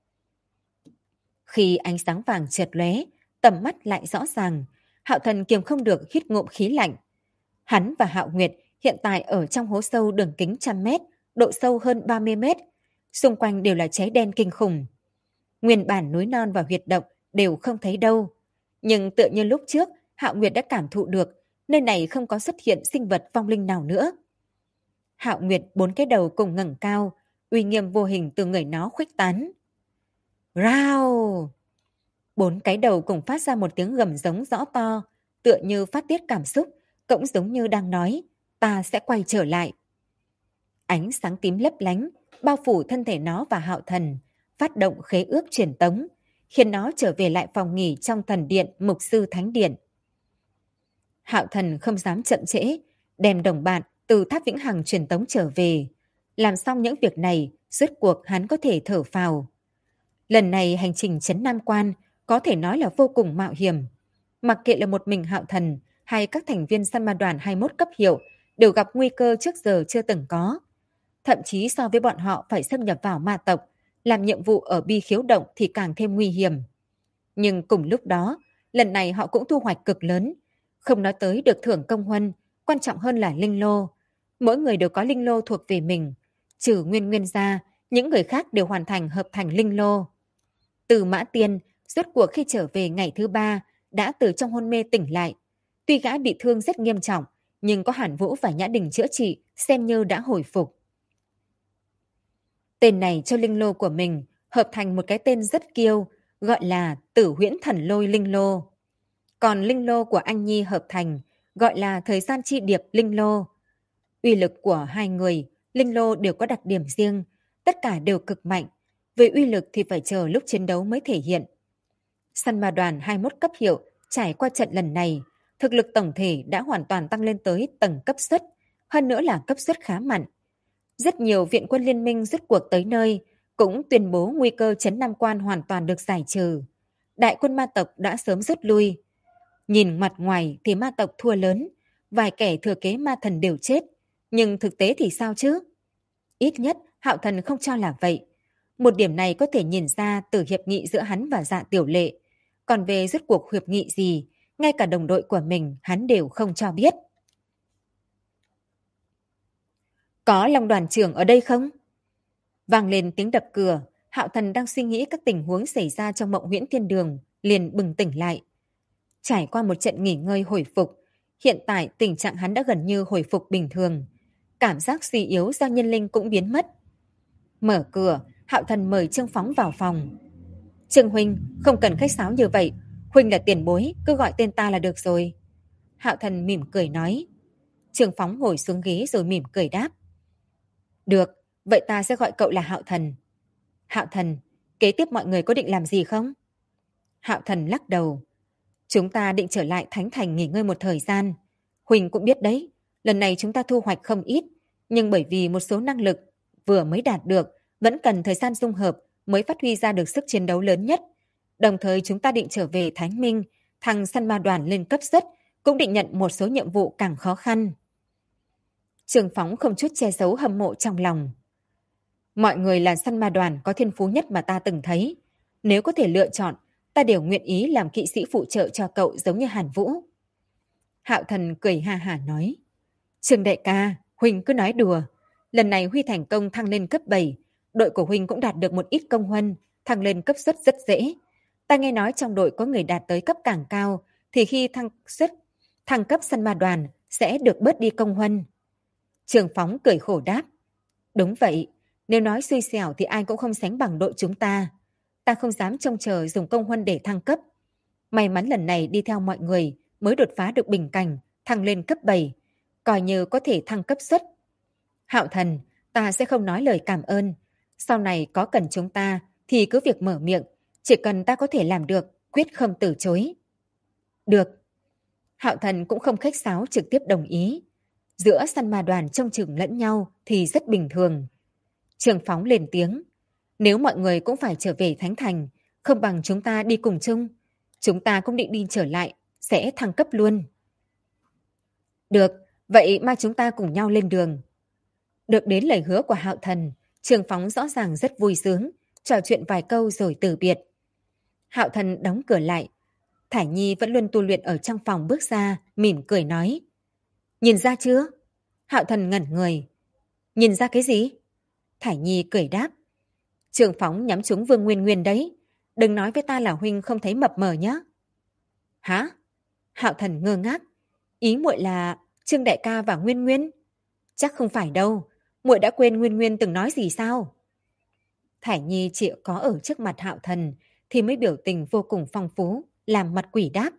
Khi ánh sáng vàng chợt lóe, tầm mắt lại rõ ràng, Hạo Thần kiềm không được hít ngụm khí lạnh. Hắn và Hạo Nguyệt hiện tại ở trong hố sâu đường kính 100 mét, độ sâu hơn 30 mét, xung quanh đều là cháy đen kinh khủng. Nguyên bản núi non và huyệt động đều không thấy đâu, nhưng tựa như lúc trước Hạo Nguyệt đã cảm thụ được nơi này không có xuất hiện sinh vật vong linh nào nữa. Hạo Nguyệt 4 cái đầu cùng ngẩng cao, uy nghiêm vô hình từ người nó khuếch tán. Rao! 4 cái đầu cùng phát ra một tiếng gầm giống rõ to, tựa như phát tiết cảm xúc, cũng giống như đang nói, ta sẽ quay trở lại. Ánh sáng tím lấp lánh, bao phủ thân thể nó và Hạo Thần, phát động khế ước truyền tống, khiến nó trở về lại phòng nghỉ trong thần điện Mục Sư Thánh Điện. Hạo Thần không dám chậm trễ, đem đồng bạn từ tháp vĩnh hằng truyền tống trở về. Làm xong những việc này, rốt cuộc hắn có thể thở phào. Lần này hành trình trấn Nam Quan có thể nói là vô cùng mạo hiểm. Mặc kệ là một mình Hạo Thần hay các thành viên săn ma đoàn 21 cấp hiệu đều gặp nguy cơ trước giờ chưa từng có. Thậm chí so với bọn họ phải xâm nhập vào ma tộc, làm nhiệm vụ ở bi khiếu động thì càng thêm nguy hiểm. Nhưng cùng lúc đó, lần này họ cũng thu hoạch cực lớn. Không nói tới được thưởng công huân, quan trọng hơn là linh lô. Mỗi người đều có linh lô thuộc về mình. Trừ Nguyên Nguyên ra, những người khác đều hoàn thành hợp thành linh lô. Từ Mã Tiên, rốt cuộc khi trở về ngày thứ 3, đã từ trong hôn mê tỉnh lại. Tuy gã bị thương rất nghiêm trọng, nhưng có Hàn Vũ và Nhã Đình chữa trị, xem như đã hồi phục. Tên này cho linh lô của mình hợp thành một cái tên rất kiêu, gọi là Tử Huyễn Thần Lôi Linh Lô. Còn linh lô của anh Nhi hợp thành, gọi là Thời Gian Chi Điệp Linh Lô. Uy lực của hai người, linh lô đều có đặc điểm riêng, tất cả đều cực mạnh. Về uy lực thì phải chờ lúc chiến đấu mới thể hiện. Săn ma đoàn 21 cấp hiệu trải qua trận lần này, thực lực tổng thể đã hoàn toàn tăng lên tới tầng cấp suất, hơn nữa là cấp suất khá mạnh. Rất nhiều viện quân liên minh rút cuộc tới nơi, cũng tuyên bố nguy cơ trấn Nam Quan hoàn toàn được giải trừ. Đại quân ma tộc đã sớm rút lui. Nhìn mặt ngoài thì ma tộc thua lớn, vài kẻ thừa kế ma thần đều chết, nhưng thực tế thì sao chứ? Ít nhất Hạo Thần không cho là vậy. Một điểm này có thể nhìn ra từ hiệp nghị giữa hắn và Dạ Tiểu Lệ. Còn về rốt cuộc hiệp nghị gì, ngay cả đồng đội của mình hắn đều không cho biết. Có Long đoàn trưởng ở đây không? Vang lên tiếng đập cửa, Hạo Thần đang suy nghĩ các tình huống xảy ra trong Mộng Huyễn Thiên Đường, liền bừng tỉnh lại. Trải qua một trận nghỉ ngơi hồi phục, hiện tại tình trạng hắn đã gần như hồi phục bình thường. Cảm giác suy yếu do nhân linh cũng biến mất. Mở cửa, Hạo Thần mời Trương Phóng vào phòng. Trương huynh, không cần khách sáo như vậy, huynh là tiền bối, cứ gọi tên ta là được rồi. Hạo Thần mỉm cười nói. Trương Phóng ngồi xuống ghế rồi mỉm cười đáp. Được, vậy ta sẽ gọi cậu là Hạo Thần. Hạo Thần, kế tiếp mọi người có định làm gì không? Hạo Thần lắc đầu. Chúng ta định trở lại Thánh Thành nghỉ ngơi một thời gian. Huỳnh cũng biết đấy, lần này chúng ta thu hoạch không ít, nhưng bởi vì một số năng lực vừa mới đạt được, vẫn cần thời gian dung hợp mới phát huy ra được sức chiến đấu lớn nhất. Đồng thời chúng ta định trở về Thánh Minh, thăng săn ma đoàn lên cấp xuất, cũng định nhận một số nhiệm vụ càng khó khăn. Trường Phóng không chút che giấu hâm mộ trong lòng. Mọi người là săn ma đoàn có thiên phú nhất mà ta từng thấy. Nếu có thể lựa chọn, ta đều nguyện ý làm kỵ sĩ phụ trợ cho cậu giống như Hàn Vũ. Hạo Thần cười ha hả nói. Trương đại ca, Huynh cứ nói đùa. Lần này Huy thành công thăng lên cấp 7, đội của Huynh cũng đạt được một ít công huân, thăng lên cấp suất rất dễ. Ta nghe nói trong đội có người đạt tới cấp càng cao, thì khi thăng cấp săn ma đoàn sẽ được bớt đi công huân. Trường Phóng cười khổ đáp. Đúng vậy, nếu nói xui xẻo thì ai cũng không sánh bằng đội chúng ta. Ta không dám trông chờ dùng công huân để thăng cấp. May mắn lần này đi theo mọi người mới đột phá được bình cảnh, thăng lên cấp 7, coi như có thể thăng cấp suất. Hạo Thần, ta sẽ không nói lời cảm ơn. Sau này có cần chúng ta thì cứ việc mở miệng, chỉ cần ta có thể làm được, quyết không từ chối. Được. Hạo Thần cũng không khách sáo trực tiếp đồng ý. Giữa săn ma đoàn trông chừng lẫn nhau thì rất bình thường. Trường Phóng lên tiếng. Nếu mọi người cũng phải trở về Thánh Thành, không bằng chúng ta đi cùng chung. Chúng ta cũng định đi trở lại, sẽ thăng cấp luôn. Được, vậy mai chúng ta cùng nhau lên đường. Được đến lời hứa của Hạo Thần, Trường Phóng rõ ràng rất vui sướng, trò chuyện vài câu rồi từ biệt. Hạo Thần đóng cửa lại. Thải Nhi vẫn luôn tu luyện ở trong phòng bước ra, mỉm cười nói. Nhìn ra chưa? Hạo Thần ngẩn người. Nhìn ra cái gì? Thải Nhi cười đáp. Trường Phóng nhắm trúng Vương Nguyên Nguyên đấy. Đừng nói với ta là huynh không thấy mập mờ nhé. Hả? Hạo Thần ngơ ngác. Ý muội là Trương đại ca và Nguyên Nguyên? Chắc không phải đâu. Muội đã quên Nguyên Nguyên từng nói gì sao? Thải Nhi chỉ có ở trước mặt Hạo Thần thì mới biểu tình vô cùng phong phú, làm mặt quỷ đáp.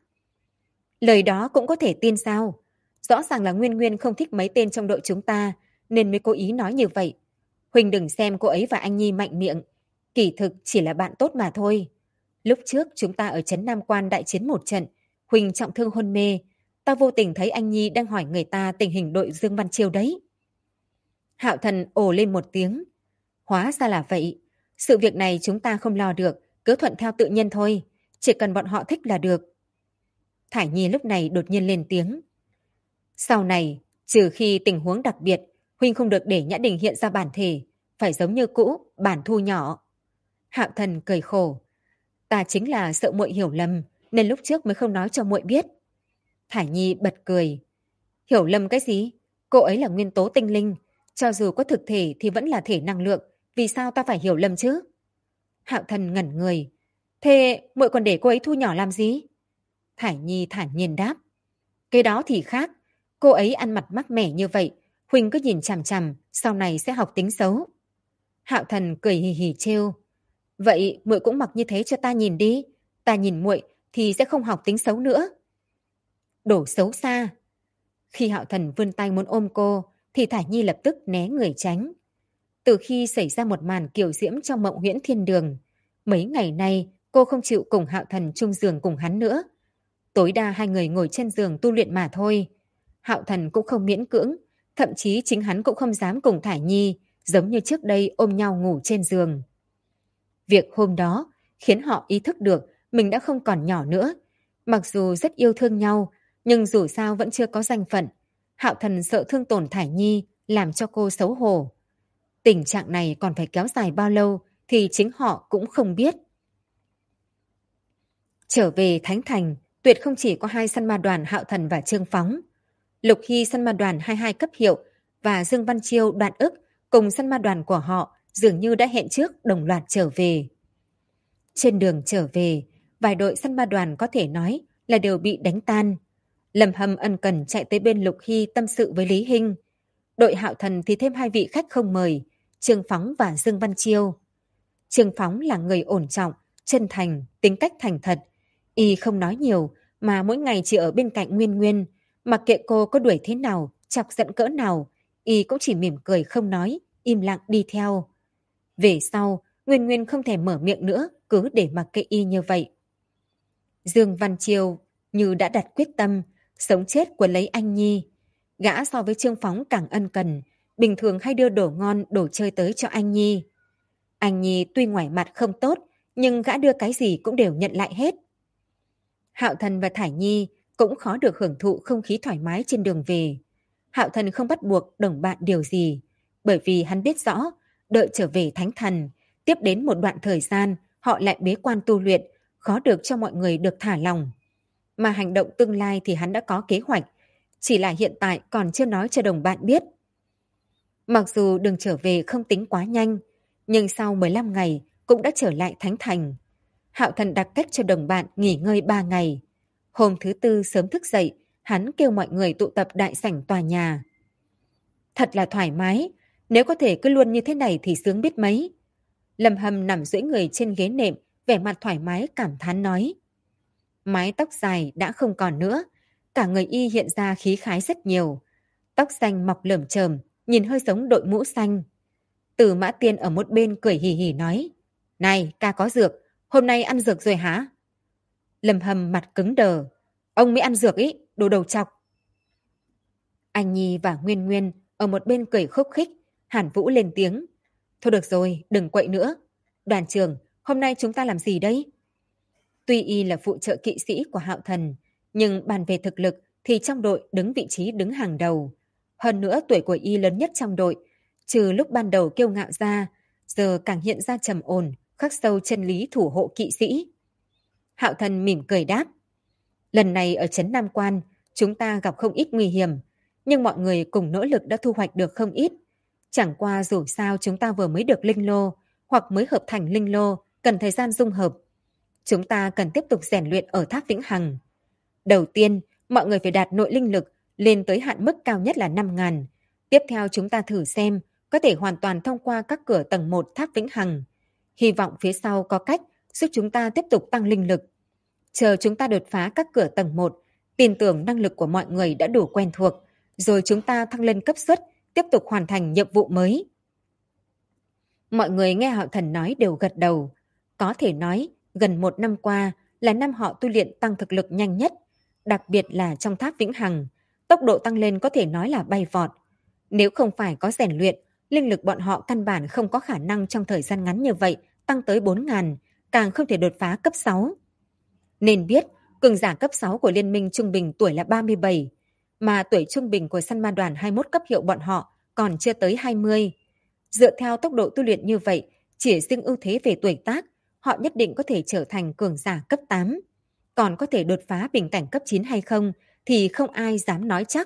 Lời đó cũng có thể tin sao? Rõ ràng là Nguyên Nguyên không thích mấy tên trong đội chúng ta nên mới cố ý nói như vậy. Huỳnh đừng xem cô ấy và anh Nhi mạnh miệng. Kỳ thực chỉ là bạn tốt mà thôi. Lúc trước chúng ta ở trấn Nam Quan đại chiến một trận, Huỳnh trọng thương hôn mê. Ta vô tình thấy anh Nhi đang hỏi người ta tình hình đội Dương Văn Chiêu đấy. Hạo Thần ồ lên một tiếng. Hóa ra là vậy. Sự việc này chúng ta không lo được, cứ thuận theo tự nhiên thôi. Chỉ cần bọn họ thích là được. Thải Nhi lúc này đột nhiên lên tiếng. Sau này, trừ khi tình huống đặc biệt, Huynh không được để Nhã Đình hiện ra bản thể, phải giống như cũ, bản thu nhỏ. Hạo Thần cười khổ. Ta chính là sợ muội hiểu lầm, nên lúc trước mới không nói cho muội biết. Thải Nhi bật cười. Hiểu lầm cái gì? Cô ấy là nguyên tố tinh linh, cho dù có thực thể thì vẫn là thể năng lượng, vì sao ta phải hiểu lầm chứ? Hạo Thần ngẩn người. Thế muội còn để cô ấy thu nhỏ làm gì? Thải Nhi thản nhiên đáp. Cái đó thì khác, cô ấy ăn mặc mát mẻ như vậy, Huỳnh cứ nhìn chằm chằm, sau này sẽ học tính xấu. Hạo Thần cười hì hì trêu. Vậy muội cũng mặc như thế cho ta nhìn đi, ta nhìn muội thì sẽ không học tính xấu nữa. Đổ xấu xa. Khi Hạo Thần vươn tay muốn ôm cô, thì Thải Nhi lập tức né người tránh. Từ khi xảy ra một màn kiều diễm trong Mộng Huyễn Thiên Đường, mấy ngày nay cô không chịu cùng Hạo Thần chung giường cùng hắn nữa. Tối đa hai người ngồi trên giường tu luyện mà thôi. Hạo Thần cũng không miễn cưỡng, thậm chí chính hắn cũng không dám cùng Thải Nhi, giống như trước đây ôm nhau ngủ trên giường. Việc hôm đó khiến họ ý thức được mình đã không còn nhỏ nữa. Mặc dù rất yêu thương nhau, nhưng dù sao vẫn chưa có danh phận. Hạo Thần sợ thương tổn Thải Nhi, làm cho cô xấu hổ. Tình trạng này còn phải kéo dài bao lâu thì chính họ cũng không biết. Trở về Thánh Thành, tuyệt không chỉ có hai săn ma đoàn Hạo Thần và Trương Phóng. Lục Hy săn ma đoàn 22 cấp hiệu và Dương Văn Chiêu Đoạn Ức cùng săn ma đoàn của họ dường như đã hẹn trước đồng loạt trở về. Trên đường trở về, vài đội săn ma đoàn có thể nói là đều bị đánh tan. Lâm Hâm ân cần chạy tới bên Lục Hy tâm sự với Lý Hinh. Đội Hạo Thần thì thêm hai vị khách không mời, Trương Phóng và Dương Văn Chiêu. Trương Phóng là người ổn trọng, chân thành, tính cách thành thật. Y không nói nhiều mà mỗi ngày chỉ ở bên cạnh Nguyên Nguyên. Mặc kệ cô có đuổi thế nào, chọc giận cỡ nào, Y cũng chỉ mỉm cười không nói, im lặng đi theo. Về sau, Nguyên Nguyên không thể mở miệng nữa, cứ để mặc kệ Y như vậy. Dương Văn Chiêu như đã đặt quyết tâm, sống chết của lấy anh Nhi. Gã so với Trương Phóng càng ân cần, bình thường hay đưa đồ ngon, đồ chơi tới cho anh Nhi. Anh Nhi tuy ngoài mặt không tốt, nhưng gã đưa cái gì cũng đều nhận lại hết. Hạo Thần và Thải Nhi cũng khó được hưởng thụ không khí thoải mái trên đường về. Hạo Thần không bắt buộc đồng bạn điều gì, bởi vì hắn biết rõ, đợi trở về Thánh Thần, tiếp đến một đoạn thời gian, họ lại bế quan tu luyện, khó được cho mọi người được thả lòng. Mà hành động tương lai thì hắn đã có kế hoạch, chỉ là hiện tại còn chưa nói cho đồng bạn biết. Mặc dù đường trở về không tính quá nhanh, nhưng sau 15 ngày cũng đã trở lại Thánh Thành. Hạo Thần đặt cách cho đồng bạn nghỉ ngơi 3 ngày. Hôm thứ Tư sớm thức dậy, hắn kêu mọi người tụ tập đại sảnh tòa nhà. Thật là thoải mái, nếu có thể cứ luôn như thế này thì sướng biết mấy. Lâm Hâm nằm duỗi người trên ghế nệm, vẻ mặt thoải mái cảm thán nói. Mái tóc dài đã không còn nữa, cả người Y hiện ra khí khái rất nhiều. Tóc xanh mọc lởm chởm, nhìn hơi giống đội mũ xanh. Từ Mã Tiên ở một bên cười hì hì nói. Này, ca có dược, hôm nay ăn dược rồi hả? Lâm Hâm mặt cứng đờ. Ông mới ăn dược ý, đồ đầu chọc. Anh Nhi và Nguyên Nguyên ở một bên cười khúc khích, Hàn Vũ lên tiếng. Thôi được rồi, đừng quậy nữa. Đoàn trưởng, hôm nay chúng ta làm gì đấy? Tuy Y là phụ trợ kỵ sĩ của Hạo Thần, nhưng bàn về thực lực thì trong đội đứng vị trí đứng hàng đầu. Hơn nữa tuổi của Y lớn nhất trong đội, trừ lúc ban đầu kiêu ngạo ra, giờ càng hiện ra trầm ổn, khắc sâu chân lý thủ hộ kỵ sĩ. Hạo Thần mỉm cười đáp. Lần này ở trấn Nam Quan, chúng ta gặp không ít nguy hiểm, nhưng mọi người cùng nỗ lực đã thu hoạch được không ít. Chẳng qua dù sao chúng ta vừa mới được linh lô, hoặc mới hợp thành linh lô, cần thời gian dung hợp. Chúng ta cần tiếp tục rèn luyện ở Tháp Vĩnh Hằng. Đầu tiên, mọi người phải đạt nội linh lực lên tới hạn mức cao nhất là 5.000. Tiếp theo chúng ta thử xem có thể hoàn toàn thông qua các cửa tầng 1 Tháp Vĩnh Hằng. Hy vọng phía sau có cách giúp chúng ta tiếp tục tăng linh lực. Chờ chúng ta đột phá các cửa tầng 1, tin tưởng năng lực của mọi người đã đủ quen thuộc, rồi chúng ta thăng lên cấp suất, tiếp tục hoàn thành nhiệm vụ mới. Mọi người nghe Hạo Thần nói đều gật đầu. Có thể nói, gần 1 năm qua là năm họ tu luyện tăng thực lực nhanh nhất, đặc biệt là trong Tháp Vĩnh Hằng. Tốc độ tăng lên có thể nói là bay vọt. Nếu không phải có rèn luyện, linh lực bọn họ căn bản không có khả năng trong thời gian ngắn như vậy tăng tới 4.000, càng không thể đột phá cấp 6. Nên biết, cường giả cấp 6 của liên minh trung bình tuổi là 37, mà tuổi trung bình của săn ma đoàn 21 cấp hiệu bọn họ còn chưa tới 20. Dựa theo tốc độ tu luyện như vậy, chỉ riêng ưu thế về tuổi tác, họ nhất định có thể trở thành cường giả cấp 8. Còn có thể đột phá bình cảnh cấp 9 hay không thì không ai dám nói chắc.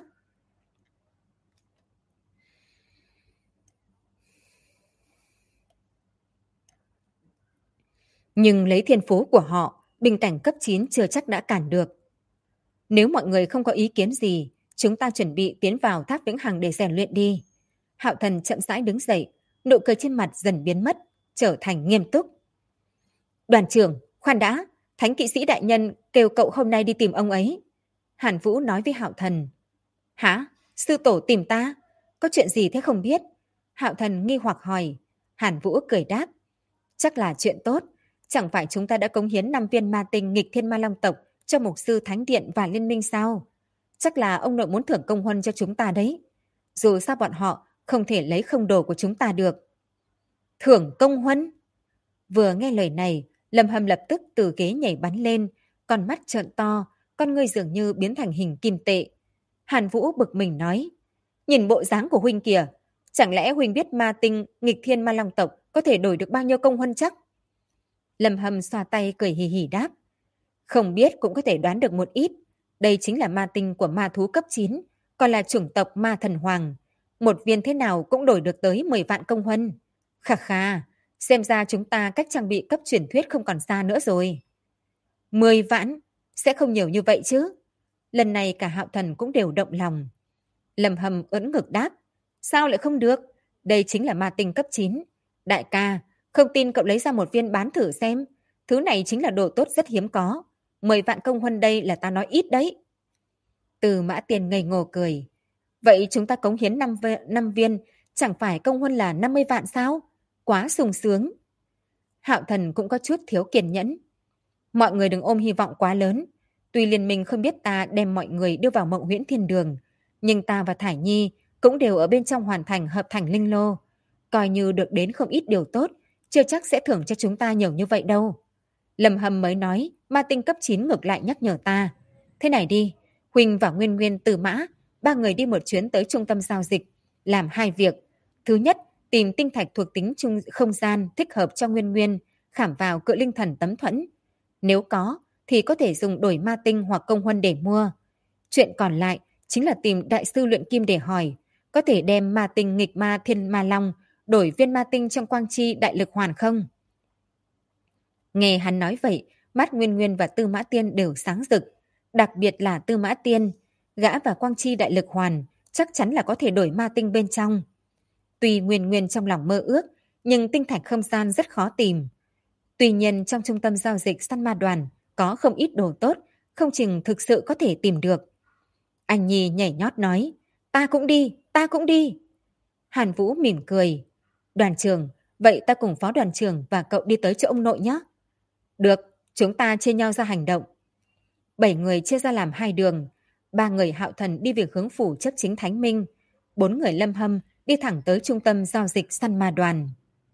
Nhưng lấy thiên phú của họ, bình cảnh cấp 9 chưa chắc đã cản được. Nếu mọi người không có ý kiến gì, chúng ta chuẩn bị tiến vào Tháp Vĩnh Hằng để rèn luyện đi. Hạo Thần chậm rãi đứng dậy, nụ cười trên mặt dần biến mất, trở thành nghiêm túc. Đoàn trưởng, khoan đã, Thánh kỵ sĩ đại nhân kêu cậu hôm nay đi tìm ông ấy. Hàn Vũ nói với Hạo Thần. Hả? Sư tổ tìm ta? Có chuyện gì thế không biết? Hạo Thần nghi hoặc hỏi. Hàn Vũ cười đáp. Chắc là chuyện tốt. Chẳng phải chúng ta đã cống hiến 5 viên ma tinh nghịch thiên ma long tộc cho mục sư Thánh Điện và Liên minh sao? Chắc là ông nội muốn thưởng công huân cho chúng ta đấy. Dù sao bọn họ không thể lấy không đồ của chúng ta được. Thưởng công huân? Vừa nghe lời này, Lâm Hâm lập tức từ ghế nhảy bắn lên, con mắt trợn to, con ngươi dường như biến thành hình kim tệ. Hàn Vũ bực mình nói, nhìn bộ dáng của huynh kìa, chẳng lẽ huynh biết ma tinh nghịch thiên ma long tộc có thể đổi được bao nhiêu công huân chắc? Lâm Hâm xoa tay cười hì hì đáp, không biết cũng có thể đoán được một ít. Đây chính là ma tinh của ma thú cấp 9, còn là chủng tộc ma thần hoàng. Một viên thế nào cũng đổi được tới 10 vạn công huân. Khà khà, xem ra chúng ta cách trang bị cấp truyền thuyết không còn xa nữa rồi. 10 vạn? Sẽ không nhiều như vậy chứ? Lần này cả Hạo Thần cũng đều động lòng. Lâm Hâm ưỡn ngực đáp, sao lại không được? Đây chính là ma tinh cấp 9. Đại ca, không tin cậu lấy ra một viên bán thử xem. Thứ này chính là đồ tốt rất hiếm có. 10 vạn công huân đây là ta nói ít đấy. Từ Mã Tiên ngây ngô cười. Vậy chúng ta cống hiến 5 viên, chẳng phải công huân là 50 vạn sao? Quá sung sướng. Hạo Thần cũng có chút thiếu kiên nhẫn. Mọi người đừng ôm hy vọng quá lớn. Tuy liên minh không biết ta đem mọi người đưa vào Mộng Huyễn Thiên Đường, nhưng ta và Thải Nhi cũng đều ở bên trong hoàn thành hợp thành linh lô. Coi như được đến không ít điều tốt, chưa chắc sẽ thưởng cho chúng ta nhiều như vậy đâu. Lâm Hâm mới nói, ma tinh cấp 9 ngược lại nhắc nhở ta. Thế này đi, Huỳnh và Nguyên Nguyên Từ Mã, ba người đi một chuyến tới trung tâm giao dịch, làm 2 việc. Thứ nhất, tìm tinh thạch thuộc tính không gian thích hợp cho Nguyên Nguyên, khảm vào cự linh thần tấm thuẫn. Nếu có, thì có thể dùng đổi ma tinh hoặc công huân để mua. Chuyện còn lại chính là tìm đại sư luyện kim để hỏi, có thể đem ma tinh nghịch ma thiên ma long đổi viên ma tinh trong quang chi đại lực hoàn không? Nghe hắn nói vậy, mắt Nguyên Nguyên và Tư Mã Tiên đều sáng rực. Đặc biệt là Tư Mã Tiên, gã và quang chi đại lực hoàn chắc chắn là có thể đổi ma tinh bên trong. Tuy Nguyên Nguyên trong lòng mơ ước, nhưng tinh thạch không gian rất khó tìm. Tuy nhiên trong trung tâm giao dịch săn ma đoàn có không ít đồ tốt, không chừng thực sự có thể tìm được. Anh Nhi nhảy nhót nói, ta cũng đi, ta cũng đi. Hàn Vũ mỉm cười. Đoàn trưởng, vậy ta cùng phó đoàn trưởng và cậu đi tới chỗ ông nội nhé. Được, chúng ta chia nhau ra hành động. 7 người chia ra làm 2 đường. 3 người Hạo Thần đi về hướng phủ chấp chính Thánh Minh. 4 người Lâm Hâm đi thẳng tới trung tâm giao dịch săn ma đoàn.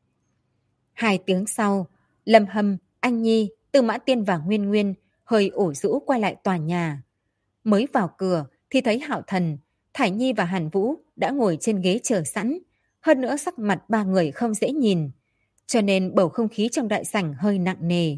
2 tiếng sau, Lâm Hâm, Anh Nhi, Tư Mã Tiên và Nguyên Nguyên hơi ủ rũ quay lại tòa nhà. Mới vào cửa thì thấy Hạo Thần, Thải Nhi và Hàn Vũ đã ngồi trên ghế chờ sẵn. Hơn nữa sắc mặt 3 người không dễ nhìn, cho nên bầu không khí trong đại sảnh hơi nặng nề.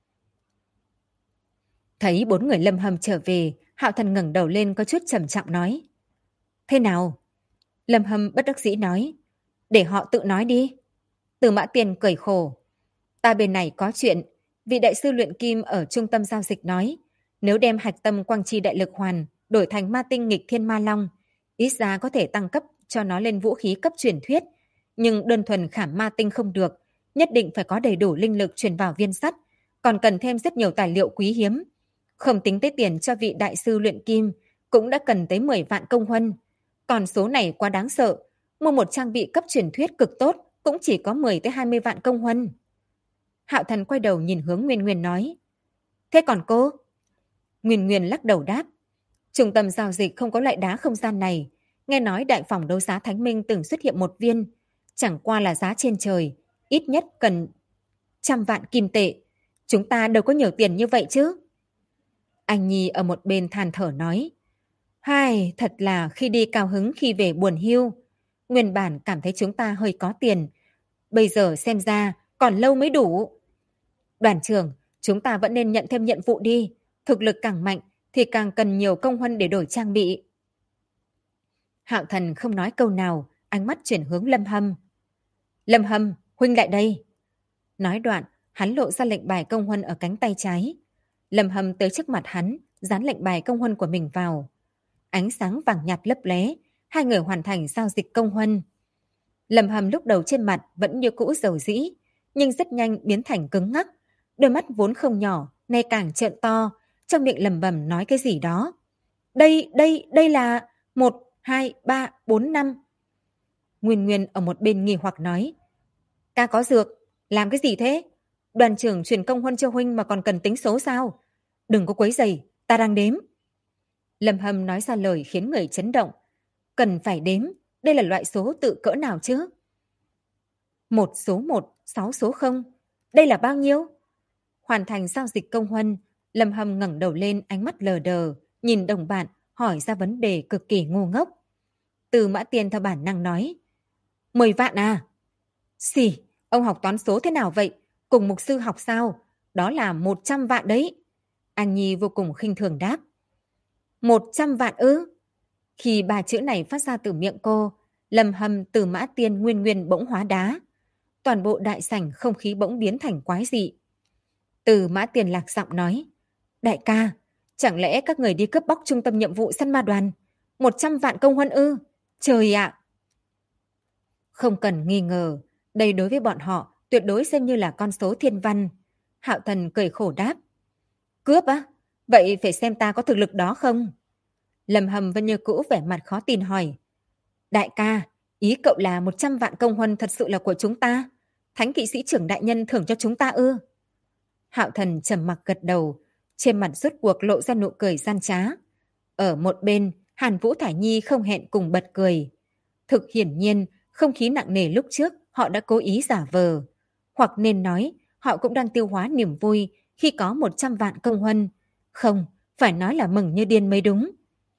Thấy 4 người Lâm Hâm trở về, Hạo Thần ngẩng đầu lên có chút trầm trọng nói. Thế nào? Lâm Hâm bất đắc dĩ nói. Để họ tự nói đi. Từ Mã Tiên cười khổ. Ta bên này có chuyện. Vị đại sư luyện kim ở trung tâm giao dịch nói, nếu đem hạch tâm quang chi đại lực hoàn đổi thành ma tinh nghịch thiên ma long, ít ra có thể tăng cấp cho nó lên vũ khí cấp truyền thuyết. Nhưng đơn thuần khảm ma tinh không được, nhất định phải có đầy đủ linh lực truyền vào viên sắt, còn cần thêm rất nhiều tài liệu quý hiếm. Không tính tới tiền cho vị đại sư luyện kim, cũng đã cần tới 10 vạn công huân. Còn số này quá đáng sợ, mua một trang bị cấp truyền thuyết cực tốt cũng chỉ có 10 tới 20 vạn công huân. Hạo Thần quay đầu nhìn hướng Nguyên Nguyên nói. Thế còn cô? Nguyên Nguyên lắc đầu đáp. Trung tâm giao dịch không có loại đá không gian này. Nghe nói đại phòng đấu giá Thánh Minh từng xuất hiện một viên. Chẳng qua là giá trên trời. Ít nhất cần 100 vạn kim tệ. Chúng ta đâu có nhiều tiền như vậy chứ. Anh Nhi ở một bên than thở nói. Hai, thật là khi đi cao hứng khi về buồn hiu. Nguyên bản cảm thấy chúng ta hơi có tiền. Bây giờ xem ra còn lâu mới đủ. Đoàn trưởng, chúng ta vẫn nên nhận thêm nhiệm vụ đi. Thực lực càng mạnh thì càng cần nhiều công huân để đổi trang bị. Hạo Thần không nói câu nào, ánh mắt chuyển hướng Lâm Hâm. Lâm Hâm, huynh lại đây. Nói đoạn, hắn lộ ra lệnh bài công huân ở cánh tay trái. Lâm Hâm tới trước mặt hắn, dán lệnh bài công huân của mình vào. Ánh sáng vàng nhạt lấp lé, hai người hoàn thành giao dịch công huân. Lâm Hâm lúc đầu trên mặt vẫn như cũ dầu dĩ, nhưng rất nhanh biến thành cứng ngắc. Đôi mắt vốn không nhỏ, nay càng trợn to, trong miệng lẩm bẩm nói cái gì đó. Đây là 1, 2, 3, 4, 5. Nguyên Nguyên ở một bên nghi hoặc nói. Ca có dược, làm cái gì thế? Đoàn trưởng truyền công huân cho huynh mà còn cần tính số sao? Đừng có quấy rầy, ta đang đếm. Lâm Hâm nói ra lời khiến người chấn động. Cần phải đếm, đây là loại số tự cỡ nào chứ? 1 số 1, 6 số 0. Đây là bao nhiêu? Hoàn thành giao dịch công huân, Lâm Hâm ngẩng đầu lên, ánh mắt lờ đờ, nhìn đồng bạn, hỏi ra vấn đề cực kỳ ngu ngốc. Từ Mã Tiên theo bản năng nói, 10 vạn à? Xì, ông học toán số thế nào vậy? Cùng mục sư học sao? Đó là 100 vạn đấy. An Nhi vô cùng khinh thường đáp. 100 vạn ư? Khi ba chữ này phát ra từ miệng cô, Lâm Hâm, Từ Mã Tiên, Nguyên Nguyên bỗng hóa đá. Toàn bộ đại sảnh không khí bỗng biến thành quái dị. Từ Mã Tiên lạc giọng nói, đại ca, chẳng lẽ các người đi cướp bóc trung tâm nhiệm vụ săn ma đoàn? 100 vạn công huân ư? Trời ạ! Không cần nghi ngờ, đây đối với bọn họ tuyệt đối xem như là con số thiên văn. Hạo Thần cười khổ đáp. Cướp á? Vậy phải xem ta có thực lực đó không? Lâm Hâm vẫn như cũ vẻ mặt khó tin hỏi. Đại ca, ý cậu là 100 vạn công huân thật sự là của chúng ta? Thánh kỵ sĩ trưởng đại nhân thưởng cho chúng ta ư? Hạo Thần trầm mặc gật đầu, trên mặt rốt cuộc lộ ra nụ cười gian trá. Ở một bên, Hàn Vũ Thải Nhi không hẹn cùng bật cười. Thực hiển nhiên, không khí nặng nề lúc trước họ đã cố ý giả vờ. Hoặc nên nói, họ cũng đang tiêu hóa niềm vui khi có 100 vạn công huân. Không, phải nói là mừng như điên mới đúng.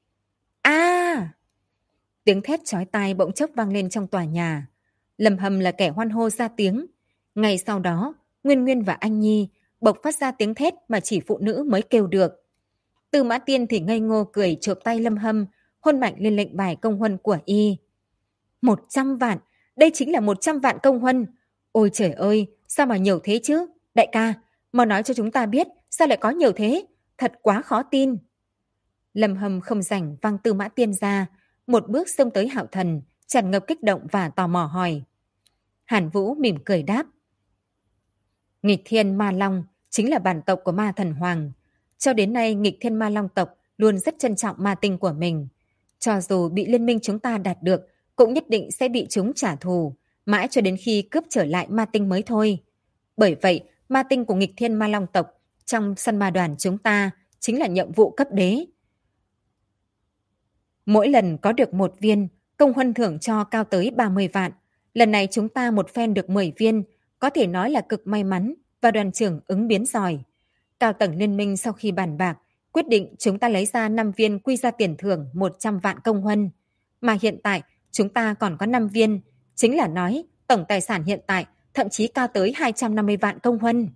A! Tiếng thét chói tai bỗng chốc vang lên trong tòa nhà. Lâm Hâm là kẻ hoan hô ra tiếng. Ngay sau đó, Nguyên Nguyên và Anh Nhi bộc phát ra tiếng thét mà chỉ phụ nữ mới kêu được. Từ Mã Tiên thì ngây ngô cười chộp tay Lâm Hâm, hôn mạnh lên lệnh bài công huân của y. 100 vạn, đây chính là 100 vạn công huân. Ôi trời ơi, sao mà nhiều thế chứ? Đại ca, mau nói cho chúng ta biết, sao lại có nhiều thế? Thật quá khó tin. Lâm Hâm không rảnh văng Tư Mã Tiên ra, một bước xông tới Hạo Thần, tràn ngập kích động và tò mò hỏi. Hàn Vũ mỉm cười đáp. Nghịch Thiên Ma Long chính là bản tộc của Ma Thần Hoàng. Cho đến nay Nghịch Thiên Ma Long tộc luôn rất trân trọng ma tinh của mình. Cho dù bị liên minh chúng ta đạt được, cũng nhất định sẽ bị chúng trả thù, mãi cho đến khi cướp trở lại ma tinh mới thôi. Bởi vậy, ma tinh của Nghịch Thiên Ma Long tộc trong săn ma đoàn chúng ta chính là nhiệm vụ cấp đế. Mỗi lần có được 1 viên, công huân thưởng cho cao tới 30 vạn. Lần này chúng ta một phen được 10 viên, có thể nói là cực may mắn và đoàn trưởng ứng biến giỏi. Cao tầng liên minh sau khi bàn bạc, quyết định chúng ta lấy ra 5 viên quy ra tiền thưởng 100 vạn công huân. Mà hiện tại chúng ta còn có 5 viên, chính là nói tổng tài sản hiện tại thậm chí cao tới 250 vạn công huân.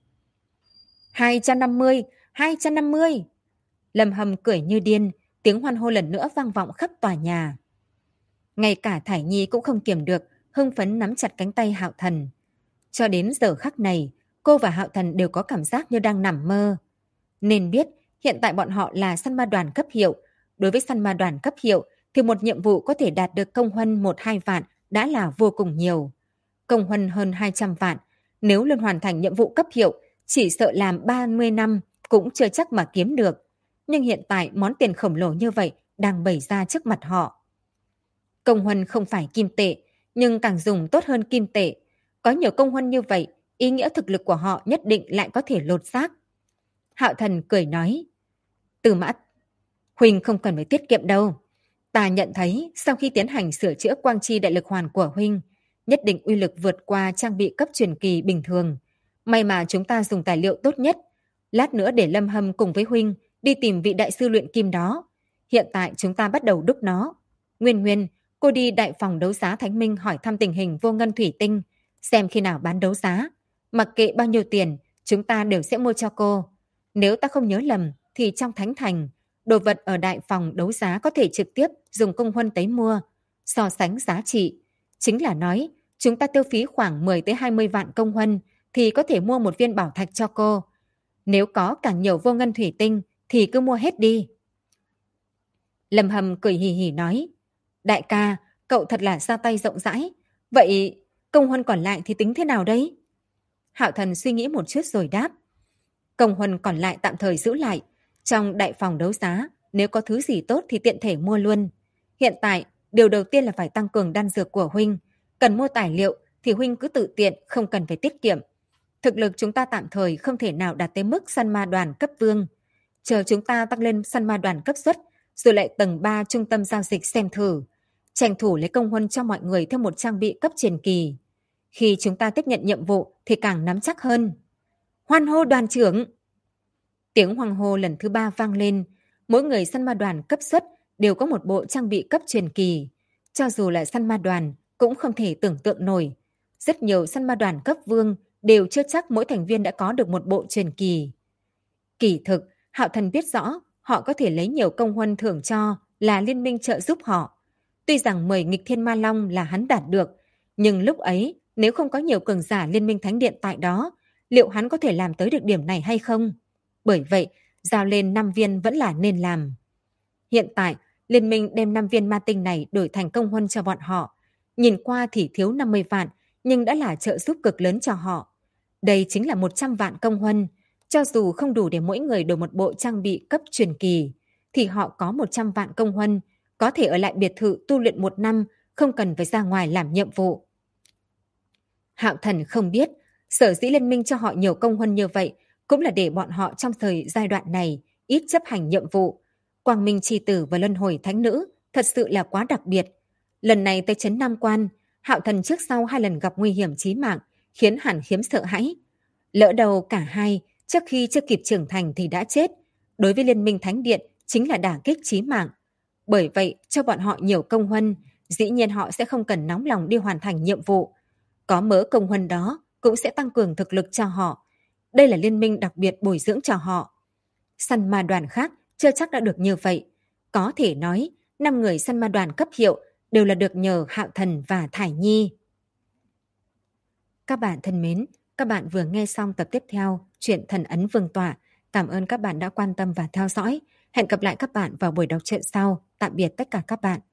250, 250! Lâm Hâm cười như điên, tiếng hoan hô lần nữa vang vọng khắp tòa nhà. Ngay cả Thải Nhi cũng không kiềm được, hưng phấn nắm chặt cánh tay Hạo Thần. Cho đến giờ khắc này, cô và Hạo Thần đều có cảm giác như đang nằm mơ. Nên biết, hiện tại bọn họ là săn ma đoàn cấp hiệu. Đối với săn ma đoàn cấp hiệu, thì một nhiệm vụ có thể đạt được công huân 1-2 vạn đã là vô cùng nhiều. Công huân hơn 200 vạn, nếu luôn hoàn thành nhiệm vụ cấp hiệu, chỉ sợ làm 30 năm cũng chưa chắc mà kiếm được. Nhưng hiện tại món tiền khổng lồ như vậy đang bày ra trước mặt họ. Công huân không phải kim tệ, nhưng càng dùng tốt hơn kim tệ. Có nhiều công huân như vậy, ý nghĩa thực lực của họ nhất định lại có thể lột xác. Hạo Thần cười nói, Từ Mã Huỳnh không cần phải tiết kiệm đâu. Ta nhận thấy sau khi tiến hành sửa chữa quang chi đại lực hoàn của Huynh, nhất định uy lực vượt qua trang bị cấp truyền kỳ bình thường. May mà chúng ta dùng tài liệu tốt nhất. Lát nữa để Lâm Hâm cùng với Huynh đi tìm vị đại sư luyện kim đó. Hiện tại chúng ta bắt đầu đúc nó. Nguyên Nguyên, cô đi đại phòng đấu giá Thánh Minh hỏi thăm tình hình vô ngân thủy tinh, xem khi nào bán đấu giá. Mặc kệ bao nhiêu tiền, chúng ta đều sẽ mua cho cô. Nếu ta không nhớ lầm, thì trong Thánh Thành, đồ vật ở đại phòng đấu giá có thể trực tiếp dùng công huân tới mua, so sánh giá trị. Chính là nói, chúng ta tiêu phí khoảng 10-20 vạn công huân thì có thể mua một viên bảo thạch cho cô. Nếu có càng nhiều vô ngân thủy tinh thì cứ mua hết đi. Lâm Hâm cười hì hì nói, đại ca, cậu thật là ra tay rộng rãi. Vậy công huân còn lại thì tính thế nào đấy? Hạo Thần suy nghĩ một chút rồi đáp, công huân còn lại tạm thời giữ lại. Trong đại phòng đấu giá, nếu có thứ gì tốt thì tiện thể mua luôn. Hiện tại, điều đầu tiên là phải tăng cường đan dược của Huynh. Cần mua tài liệu thì Huynh cứ tự tiện, không cần phải tiết kiệm. Thực lực chúng ta tạm thời không thể nào đạt tới mức săn ma đoàn cấp vương. Chờ chúng ta tăng lên săn ma đoàn cấp xuất, rồi lại tầng 3 trung tâm giao dịch xem thử. Tranh thủ lấy công huân cho mọi người theo một trang bị cấp truyền kỳ. Khi chúng ta tiếp nhận nhiệm vụ thì càng nắm chắc hơn. Hoan hô đoàn trưởng! Tiếng hoang hô lần thứ 3 vang lên, mỗi người săn ma đoàn cấp xuất đều có một bộ trang bị cấp truyền kỳ. Cho dù là săn ma đoàn cũng không thể tưởng tượng nổi. Rất nhiều săn ma đoàn cấp vương đều chưa chắc mỗi thành viên đã có được một bộ truyền kỳ. Kỳ thực, Hạo Thần biết rõ họ có thể lấy nhiều công huân thưởng cho là liên minh trợ giúp họ. Tuy rằng 10 nghịch thiên ma long là hắn đạt được, nhưng lúc ấy nếu không có nhiều cường giả liên minh thánh điện tại đó, liệu hắn có thể làm tới được điểm này hay không? Bởi vậy, giao lên 5 viên vẫn là nên làm. Hiện tại, liên minh đem 5 viên ma tinh này đổi thành công huân cho bọn họ. Nhìn qua thì thiếu 50 vạn, nhưng đã là trợ giúp cực lớn cho họ. Đây chính là 100 vạn công huân. Cho dù không đủ để mỗi người đổi một bộ trang bị cấp truyền kỳ, thì họ có 100 vạn công huân, có thể ở lại biệt thự tu luyện 1 năm, không cần phải ra ngoài làm nhiệm vụ. Hạo Thần không biết, sở dĩ liên minh cho họ nhiều công huân như vậy cũng là để bọn họ trong giai đoạn này ít chấp hành nhiệm vụ. Quang Minh Chi Tử và Luân Hồi Thánh Nữ thật sự là quá đặc biệt. Lần này tới Trấn Nam Quan, Hạo Thần trước sau 2 lần gặp nguy hiểm chí mạng, khiến Hàn Khiếm sợ hãi. Lỡ đầu cả hai, trước khi chưa kịp trưởng thành thì đã chết. Đối với Liên minh Thánh Điện chính là đả kích chí mạng. Bởi vậy, cho bọn họ nhiều công huân, dĩ nhiên họ sẽ không cần nóng lòng đi hoàn thành nhiệm vụ. Có mớ công huân đó cũng sẽ tăng cường thực lực cho họ. Đây là liên minh đặc biệt bồi dưỡng cho họ. Săn ma đoàn khác chưa chắc đã được như vậy. Có thể nói, 5 người săn ma đoàn cấp hiệu đều là được nhờ Hạo Thần và Thải Nhi. Các bạn thân mến, các bạn vừa nghe xong tập tiếp theo truyện Thần Ấn Vương Tọa. Cảm ơn các bạn đã quan tâm và theo dõi. Hẹn gặp lại các bạn vào buổi đọc truyện sau. Tạm biệt tất cả các bạn.